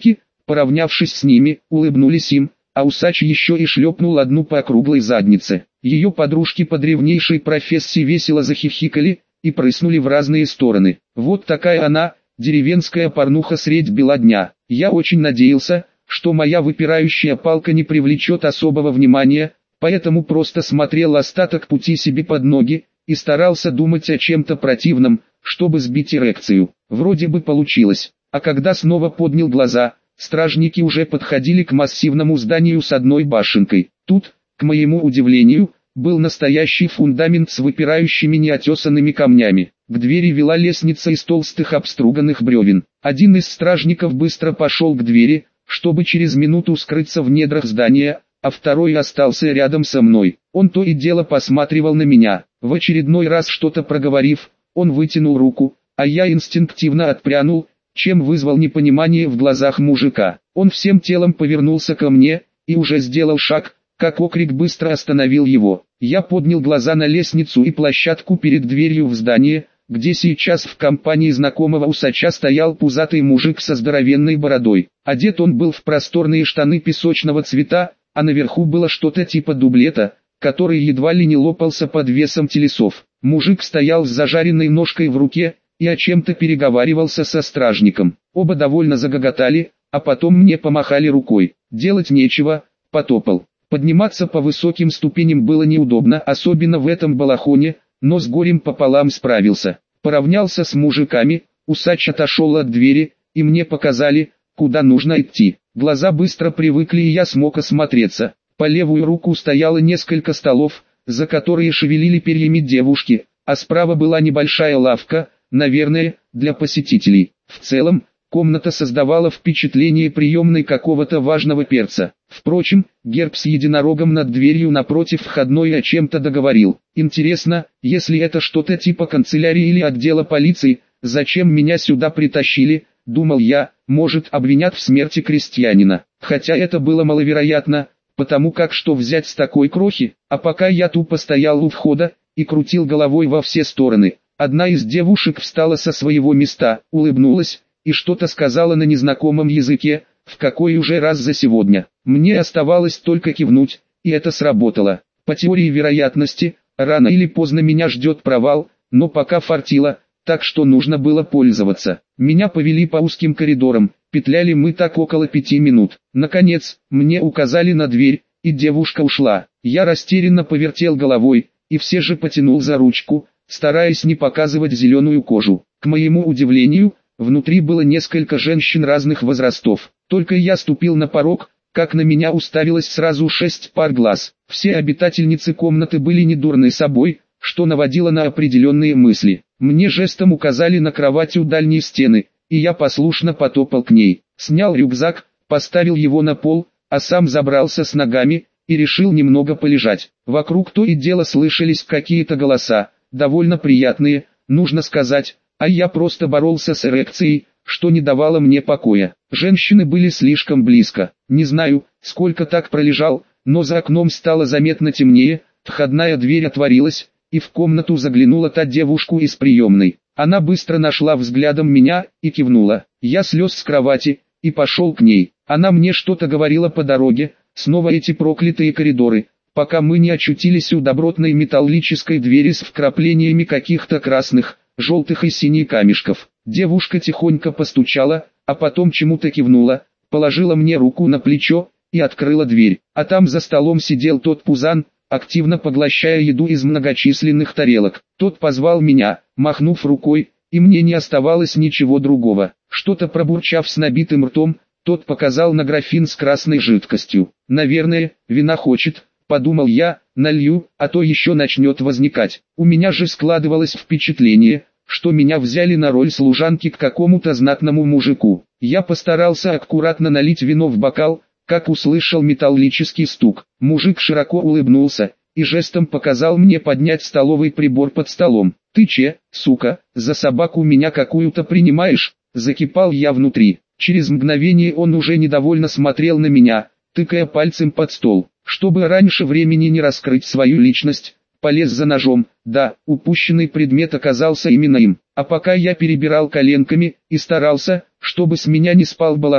поравнявшись с ними, улыбнулись им, а усач еще и шлепнул одну по округлой заднице. Ее подружки по древнейшей профессии весело захихикали и прыснули в разные стороны. Вот такая она, деревенская порнуха средь бела дня. Я очень надеялся, что моя выпирающая палка не привлечет особого внимания, поэтому просто смотрел остаток пути себе под ноги и старался думать о чем-то противном, чтобы сбить эрекцию. Вроде бы получилось. А когда снова поднял глаза, стражники уже подходили к массивному зданию с одной башенкой. Тут, к моему удивлению, был настоящий фундамент с выпирающими неотесанными камнями. К двери вела лестница из толстых обструганных бревен. Один из стражников быстро пошел к двери, чтобы через минуту скрыться в недрах здания, а второй остался рядом со мной. Он то и дело посматривал на меня. В очередной раз что-то проговорив, он вытянул руку, а я инстинктивно отпрянул, чем вызвал непонимание в глазах мужика. Он всем телом повернулся ко мне и уже сделал шаг, как окрик быстро остановил его. Я поднял глаза на лестницу и площадку перед дверью в здание, где сейчас в компании знакомого усача стоял пузатый мужик со здоровенной бородой. Одет он был в просторные штаны песочного цвета, а наверху было что-то типа дублета, который едва ли не лопался под весом телесов. Мужик стоял с зажаренной ножкой в руке и о чем-то переговаривался со стражником. Оба довольно загоготали, а потом мне помахали рукой. Делать нечего, потопал. Подниматься по высоким ступеням было неудобно, особенно в этом балахоне, но с горем пополам справился. Поравнялся с мужиками, усач отошел от двери, и мне показали, куда нужно идти. Глаза быстро привыкли, и я смог осмотреться. По левую руку стояло несколько столов, за которые шевелили перьями девушки, а справа была небольшая лавка, наверное, для посетителей. В целом, комната создавала впечатление приемной какого-то важного перца. Впрочем, герб с единорогом над дверью напротив входной о чем-то договорил. Интересно, если это что-то типа канцелярии или отдела полиции, зачем меня сюда притащили, думал я, может обвинят в смерти крестьянина. Хотя это было маловероятно, потому как что взять с такой крохи, а пока я тупо стоял у входа и крутил головой во все стороны. Одна из девушек встала со своего места, улыбнулась и что-то сказала на незнакомом языке, в какой уже раз за сегодня. Мне оставалось только кивнуть, и это сработало. По теории вероятности, рано или поздно меня ждет провал, но пока фартило, так что нужно было пользоваться. Меня повели по узким коридорам, петляли мы так около пяти минут. Наконец, мне указали на дверь, и девушка ушла. Я растерянно повертел головой, и все же потянул за ручку, стараясь не показывать зеленую кожу. К моему удивлению, внутри было несколько женщин разных возрастов. Только я ступил на порог, как на меня уставилось сразу шесть пар глаз. Все обитательницы комнаты были недурны собой, что наводило на определенные мысли. Мне жестом указали на кровать у дальней стены, и я послушно потопал к ней. Снял рюкзак, поставил его на пол, а сам забрался с ногами и решил немного полежать. Вокруг то и дело слышались какие-то голоса, довольно приятные, нужно сказать, а я просто боролся с эрекцией, что не давало мне покоя. Женщины были слишком близко. Не знаю, сколько так пролежал, но за окном стало заметно темнее, входная дверь отворилась, и в комнату заглянула та девушка из приемной. Она быстро нашла взглядом меня и кивнула. Я слез с кровати и пошел к ней. Она мне что-то говорила по дороге, снова эти проклятые коридоры, пока мы не очутились у добротной металлической двери с вкраплениями каких-то красных, желтых и синих камешков. Девушка тихонько постучала, а потом чему-то кивнула, положила мне руку на плечо и открыла дверь. А там за столом сидел тот пузан, активно поглощая еду из многочисленных тарелок. Тот позвал меня, махнув рукой, и мне не оставалось ничего другого. Что-то пробурчав с набитым ртом, тот показал на графин с красной жидкостью. «Наверное, вина хочет», — подумал я, «налью, а то еще начнет возникать». У меня же складывалось впечатление, что меня взяли на роль служанки к какому-то знатному мужику. Я постарался аккуратно налить вино в бокал, как услышал металлический стук. Мужик широко улыбнулся и жестом показал мне поднять столовый прибор под столом. «Ты че, сука, за собаку меня какую-то принимаешь?» Закипал я внутри. Через мгновение он уже недовольно смотрел на меня, тыкая пальцем под стол. Чтобы раньше времени не раскрыть свою личность, полез за ножом. Да, упущенный предмет оказался именно им. А пока я перебирал коленками и старался, чтобы с меня не спал балахон,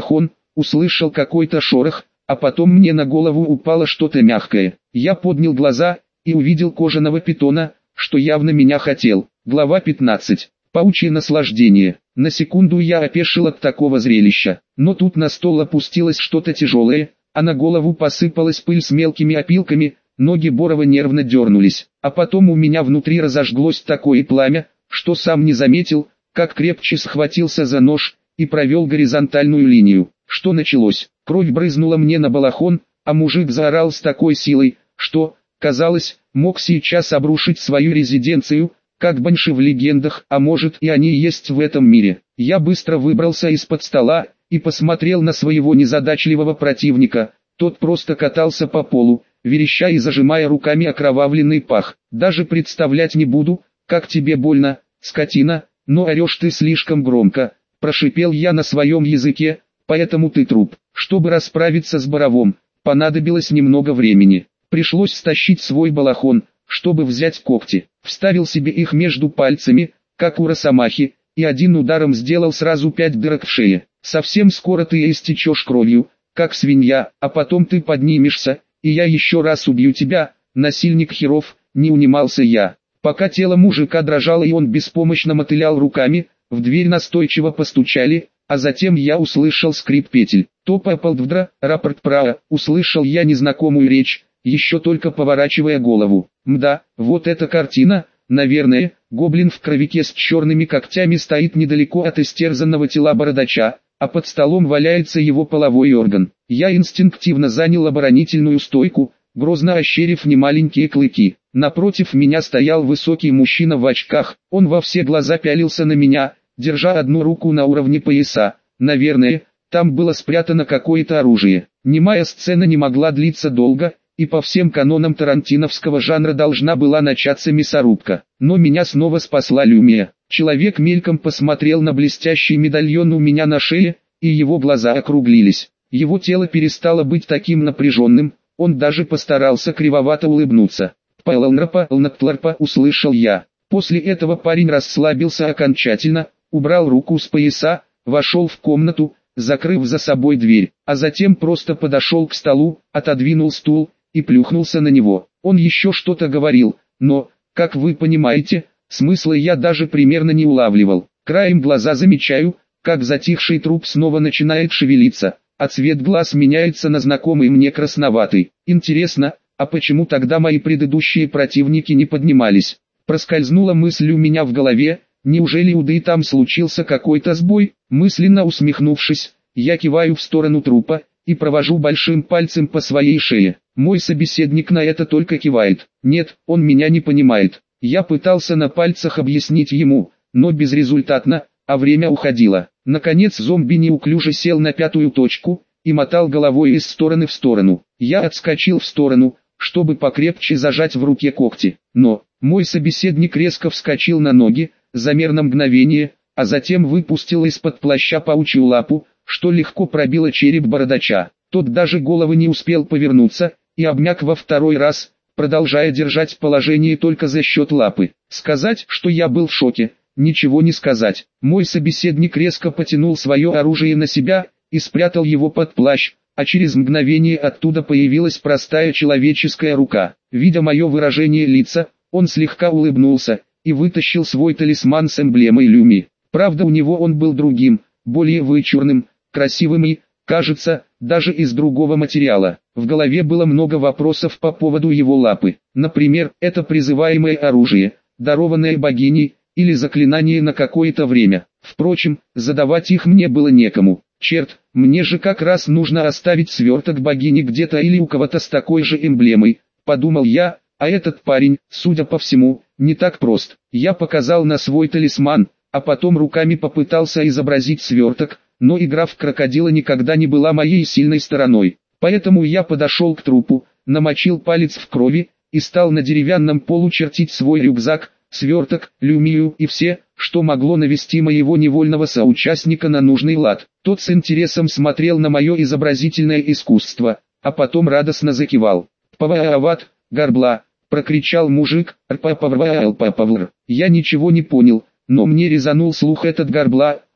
услышал какой-то шорох, а потом мне на голову упало что-то мягкое. Я поднял глаза и увидел кожаного питона, что явно меня хотел. Глава пятнадцать. Паучье наслаждение. На секунду я опешил от такого зрелища, но тут на стол опустилось что-то тяжелое, а на голову посыпалась пыль с мелкими опилками, ноги Борова нервно дернулись, а потом у меня внутри разожглось такое пламя, что сам не заметил, как крепче схватился за нож и провел горизонтальную линию. Что началось? Кровь брызнула мне на балахон, а мужик заорал с такой силой, что, казалось, мог сейчас обрушить свою резиденцию, как банши в легендах, а может и они есть в этом мире. Я быстро выбрался из-под стола и посмотрел на своего незадачливого противника. Тот просто катался по полу, вереща и зажимая руками окровавленный пах. Даже представлять не буду, как тебе больно, скотина, но орешь ты слишком громко, прошипел я на своем языке, поэтому ты труп. Чтобы расправиться с Боровым, понадобилось немного времени. Пришлось стащить свой балахон, чтобы взять когти. Вставил себе их между пальцами, как у росомахи, и один ударом сделал сразу пять дырок в шее. Совсем скоро ты истечешь кровью, как свинья, а потом ты поднимешься, и я еще раз убью тебя, насильник херов, не унимался я. Пока тело мужика дрожало и он беспомощно мотылял руками, в дверь настойчиво постучали, а затем я услышал скрип петель. Топа-полдвдра, рапорт праа, услышал я незнакомую речь, еще только поворачивая голову. Мда, вот эта картина, наверное, гоблин в кровике с черными когтями стоит недалеко от истерзанного тела бородача, а под столом валяется его половой орган. Я инстинктивно занял оборонительную стойку, грозно ощерив немаленькие клыки. Напротив меня стоял высокий мужчина в очках, он во все глаза пялился на меня, держа одну руку на уровне пояса. Наверное, там было спрятано какое-то оружие. Немая сцена не могла длиться долго, и по всем канонам тарантиновского жанра должна была начаться мясорубка. Но меня снова спасла Люмия. Человек мельком посмотрел на блестящий медальон у меня на шее, и его глаза округлились. Его тело перестало быть таким напряженным, он даже постарался кривовато улыбнуться. «Пэлнрапа, лнактларпа», услышал я. После этого парень расслабился окончательно, убрал руку с пояса, вошел в комнату, закрыв за собой дверь, а затем просто подошел к столу, отодвинул стул и плюхнулся на него. Он еще что-то говорил, но, как вы понимаете, смысла я даже примерно не улавливал. Краем глаза замечаю, как затихший труп снова начинает шевелиться, а цвет глаз меняется на знакомый мне красноватый. Интересно, а почему тогда мои предыдущие противники не поднимались? Проскользнула мысль у меня в голове, неужели у Ды там случился какой-то сбой? Мысленно усмехнувшись, я киваю в сторону трупа и провожу большим пальцем по своей шее. Мой собеседник на это только кивает. Нет, он меня не понимает. Я пытался на пальцах объяснить ему, но безрезультатно, а время уходило. Наконец зомби неуклюже сел на пятую точку и мотал головой из стороны в сторону. Я отскочил в сторону, чтобы покрепче зажать в руке когти. Но, мой собеседник резко вскочил на ноги, замер на мгновение, а затем выпустил из-под плаща паучью лапу, что легко пробило череп бородача. Тот даже головы не успел повернуться, и обмяк во второй раз, продолжая держать положение только за счет лапы. Сказать, что я был в шоке, ничего не сказать. Мой собеседник резко потянул свое оружие на себя и спрятал его под плащ, а через мгновение оттуда появилась простая человеческая рука. Видя мое выражение лица, он слегка улыбнулся и вытащил свой талисман с эмблемой Люми. Правда, у него он был другим, более вычурным, красивым и, кажется, даже из другого материала. В голове было много вопросов по поводу его лапы. Например, это призываемое оружие, дарованное богиней, или заклинание на какое-то время. Впрочем, задавать их мне было некому. Черт, мне же как раз нужно оставить сверток богини где-то или у кого-то с такой же эмблемой, подумал я, а этот парень, судя по всему, не так прост. Я показал на свой талисман, а потом руками попытался изобразить сверток, но игра в крокодила никогда не была моей сильной стороной. Поэтому я подошел к трупу, намочил палец в крови, и стал на деревянном полу чертить свой рюкзак, сверток, люмию и все, что могло навести моего невольного соучастника на нужный лад. Тот с интересом смотрел на мое изобразительное искусство, а потом радостно закивал. «Паваават, горбла!» — прокричал мужик, «рпапаврваалпапавр». Я ничего не понял, но мне резанул слух этот горбла,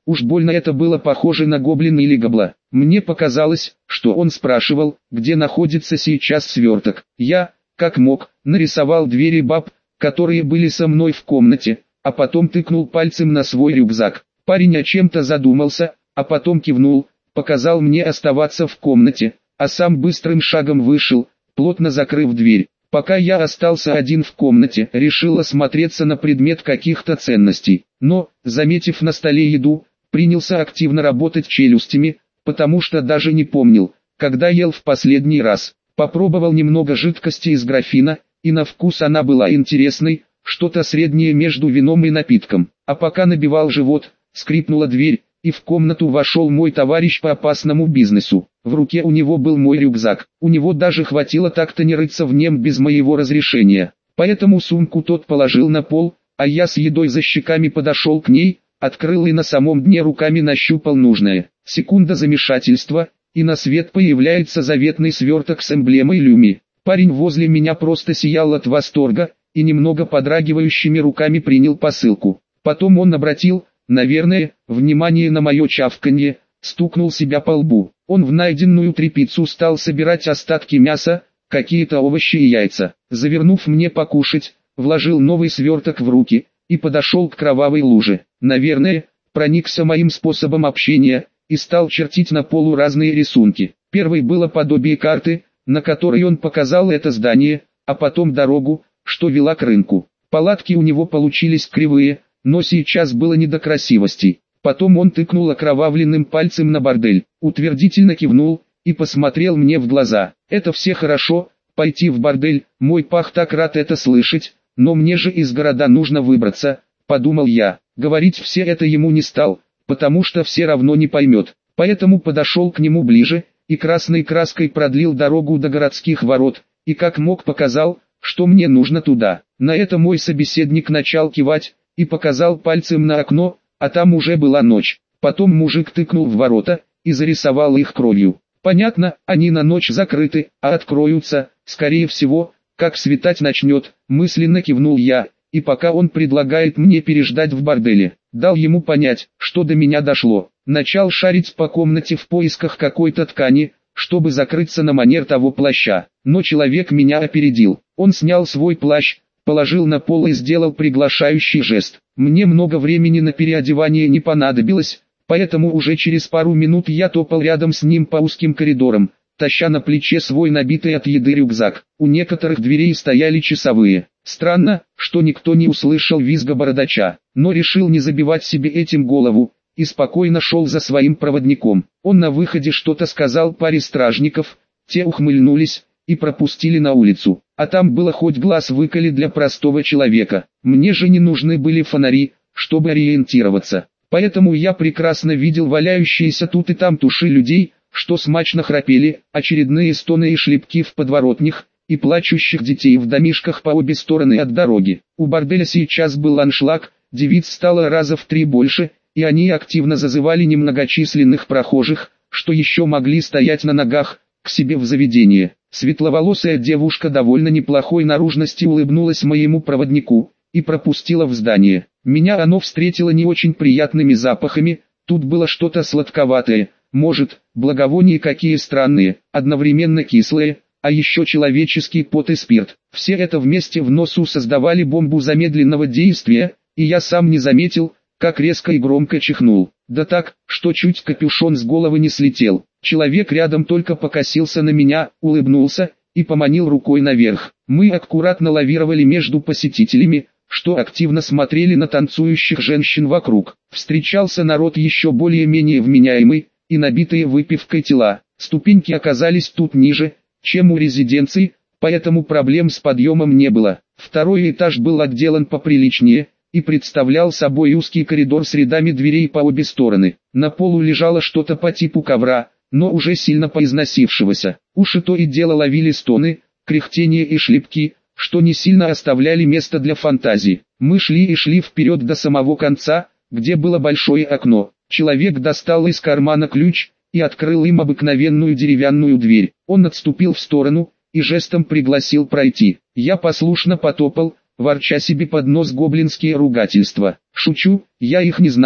Уж больно это было похоже на гоблина или гобла. Мне показалось, что он спрашивал, где находится сейчас сверток. Я, как мог, нарисовал двери баб, которые были со мной в комнате, а потом тыкнул пальцем на свой рюкзак. Парень о чем-то задумался, а потом кивнул, показал мне оставаться в комнате, а сам быстрым шагом вышел, плотно закрыв дверь. Пока я остался один в комнате, решил осмотреться на предмет каких-то ценностей, но, заметив на столе еду, принялся активно работать челюстями, потому что даже не помнил, когда ел в последний раз. Попробовал немного жидкости из графина, и на вкус она была интересной, что-то среднее между вином и напитком. А пока набивал живот, скрипнула дверь, и в комнату вошел мой товарищ по опасному бизнесу. В руке у него был мой рюкзак, у него даже хватило так-то не рыться в нем без моего разрешения. Поэтому сумку тот положил на пол, а я с едой за щеками подошел к ней, открыл и на самом дне руками нащупал нужное. Секунда замешательства, и на свет появляется заветный сверток с эмблемой Люми. Парень возле меня просто сиял от восторга, и немного подрагивающими руками принял посылку. Потом он обратил, наверное, внимание на мое чавканье, стукнул себя по лбу. Он в найденную тряпицу стал собирать остатки мяса, какие-то овощи и яйца. Завернув мне покушать, вложил новый сверток в руки и подошел к кровавой луже. Наверное, проникся моим способом общения и стал чертить на полу разные рисунки. Первый было подобие карты, на которой он показал это здание, а потом дорогу, что вела к рынку. Палатки у него получились кривые, но сейчас было не до красивостей. Потом он тыкнул окровавленным пальцем на бордель, утвердительно кивнул и посмотрел мне в глаза. «Это все хорошо, пойти в бордель, мой пах так рад это слышать, но мне же из города нужно выбраться», — подумал я. Говорить все это ему не стал, потому что все равно не поймет. Поэтому подошел к нему ближе и красной краской продлил дорогу до городских ворот, и как мог показал, что мне нужно туда. На это мой собеседник начал кивать и показал пальцем на окно, а там уже была ночь. Потом мужик тыкнул в ворота и зарисовал их кровью. Понятно, они на ночь закрыты, а откроются, скорее всего, как светать начнет, мысленно кивнул я, и пока он предлагает мне переждать в борделе, дал ему понять, что до меня дошло. Начал шарить по комнате в поисках какой-то ткани, чтобы закрыться на манер того плаща. Но человек меня опередил. Он снял свой плащ, положил на пол и сделал приглашающий жест. Мне много времени на переодевание не понадобилось, поэтому уже через пару минут я топал рядом с ним по узким коридорам, таща на плече свой набитый от еды рюкзак. У некоторых дверей стояли часовые. Странно, что никто не услышал визга бородача, но решил не забивать себе этим голову, и спокойно шел за своим проводником. Он на выходе что-то сказал паре стражников, те ухмыльнулись и пропустили на улицу. А там было хоть глаз выколи для простого человека. Мне же не нужны были фонари, чтобы ориентироваться. Поэтому я прекрасно видел валяющиеся тут и там туши людей, что смачно храпели, очередные стоны и шлепки в подворотнях, и плачущих детей в домишках по обе стороны от дороги. У борделя сейчас был аншлаг, девиц стало раза в три больше, и они активно зазывали немногочисленных прохожих, что еще могли стоять на ногах, к себе в заведение. Светловолосая девушка довольно неплохой наружности улыбнулась моему проводнику и пропустила в здание. Меня оно встретило не очень приятными запахами, тут было что-то сладковатое, может, благовония какие странные, одновременно кислые, а еще человеческий пот и спирт. Все это вместе в носу создавали бомбу замедленного действия, и я сам не заметил, как резко и громко чихнул. Да так, что чуть капюшон с головы не слетел. Человек рядом только покосился на меня, улыбнулся и поманил рукой наверх. Мы аккуратно лавировали между посетителями, что активно смотрели на танцующих женщин вокруг. Встречался народ еще более-менее вменяемый и набитые выпивкой тела. Ступеньки оказались тут ниже, чем у резиденции, поэтому проблем с подъемом не было. Второй этаж был отделан поприличнее и представлял собой узкий коридор с рядами дверей по обе стороны. На полу лежало что-то по типу ковра, но уже сильно поизносившегося. Уши то и дело ловили стоны, кряхтение и шлепки, что не сильно оставляли место для фантазии. Мы шли и шли вперед до самого конца, где было большое окно. Человек достал из кармана ключ и открыл им обыкновенную деревянную дверь. Он отступил в сторону и жестом пригласил пройти. Я послушно потопал, ворча себе под нос гоблинские ругательства. Шучу, я их не знал,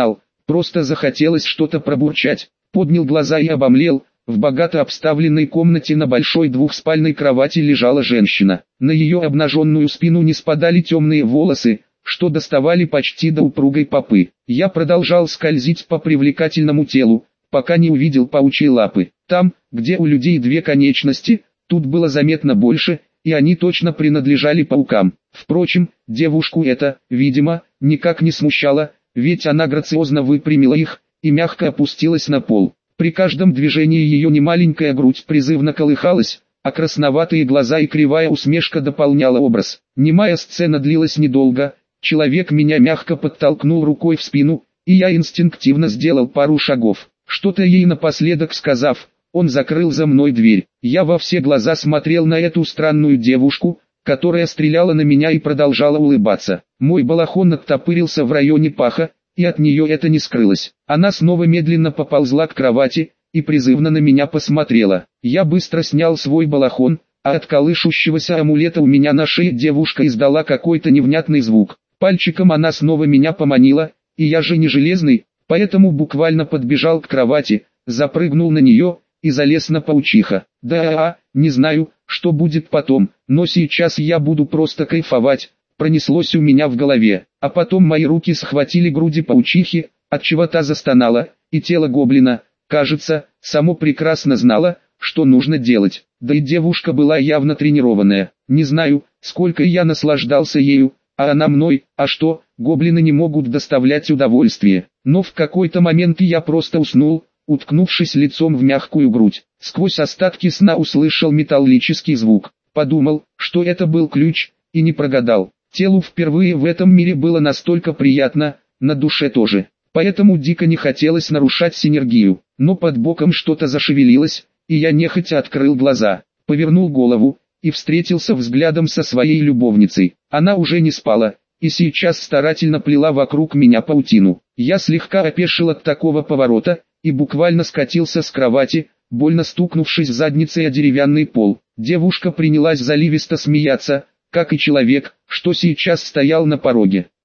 Просто захотелось что-то пробурчать. Поднял глаза и обомлел. В богато обставленной комнате на большой двухспальной кровати лежала женщина. На ее обнаженную спину не спадали темные волосы, что доставали почти до упругой попы. Я продолжал скользить по привлекательному телу, пока не увидел паучьи лапы. Там, где у людей две конечности, тут было заметно больше, и они точно принадлежали паукам. Впрочем, девушку это, видимо, никак не смущало, ведь она грациозно выпрямила их и мягко опустилась на пол. При каждом движении ее немаленькая грудь призывно колыхалась, а красноватые глаза и кривая усмешка дополняла образ. Немая сцена длилась недолго, человек меня мягко подтолкнул рукой в спину, и я инстинктивно сделал пару шагов. Что-то ей напоследок сказав, он закрыл за мной дверь. Я во все глаза смотрел на эту странную девушку, которая стреляла на меня и продолжала улыбаться. Мой балахон оттопырился в районе паха, и от нее это не скрылось. Она снова медленно поползла к кровати и призывно на меня посмотрела. Я быстро снял свой балахон, а от колышущегося амулета у меня на шее девушка издала какой-то невнятный звук. Пальчиком она снова меня поманила, и я же не железный, поэтому буквально подбежал к кровати, запрыгнул на нее и залез на паучиха. Да, не знаю, что будет потом, но сейчас я буду просто кайфовать. Пронеслось у меня в голове, а потом мои руки схватили груди паучихи, отчего та застонала, и тело гоблина, кажется, само прекрасно знало, что нужно делать. Да и девушка была явно тренированная. Не знаю, сколько я наслаждался ею, а она мной, а что, гоблины не могут доставлять удовольствие. Но в какой-то момент я просто уснул, уткнувшись лицом в мягкую грудь. Сквозь остатки сна услышал металлический звук, подумал, что это был ключ, и не прогадал. Телу впервые в этом мире было настолько приятно, на душе тоже. Поэтому дико не хотелось нарушать синергию. Но под боком что-то зашевелилось, и я нехотя открыл глаза, повернул голову, и встретился взглядом со своей любовницей. Она уже не спала, и сейчас старательно плела вокруг меня паутину. Я слегка опешил от такого поворота, и буквально скатился с кровати, больно стукнувшись задницей о деревянный пол. Девушка принялась заливисто смеяться, как и человек, что сейчас стоял на пороге.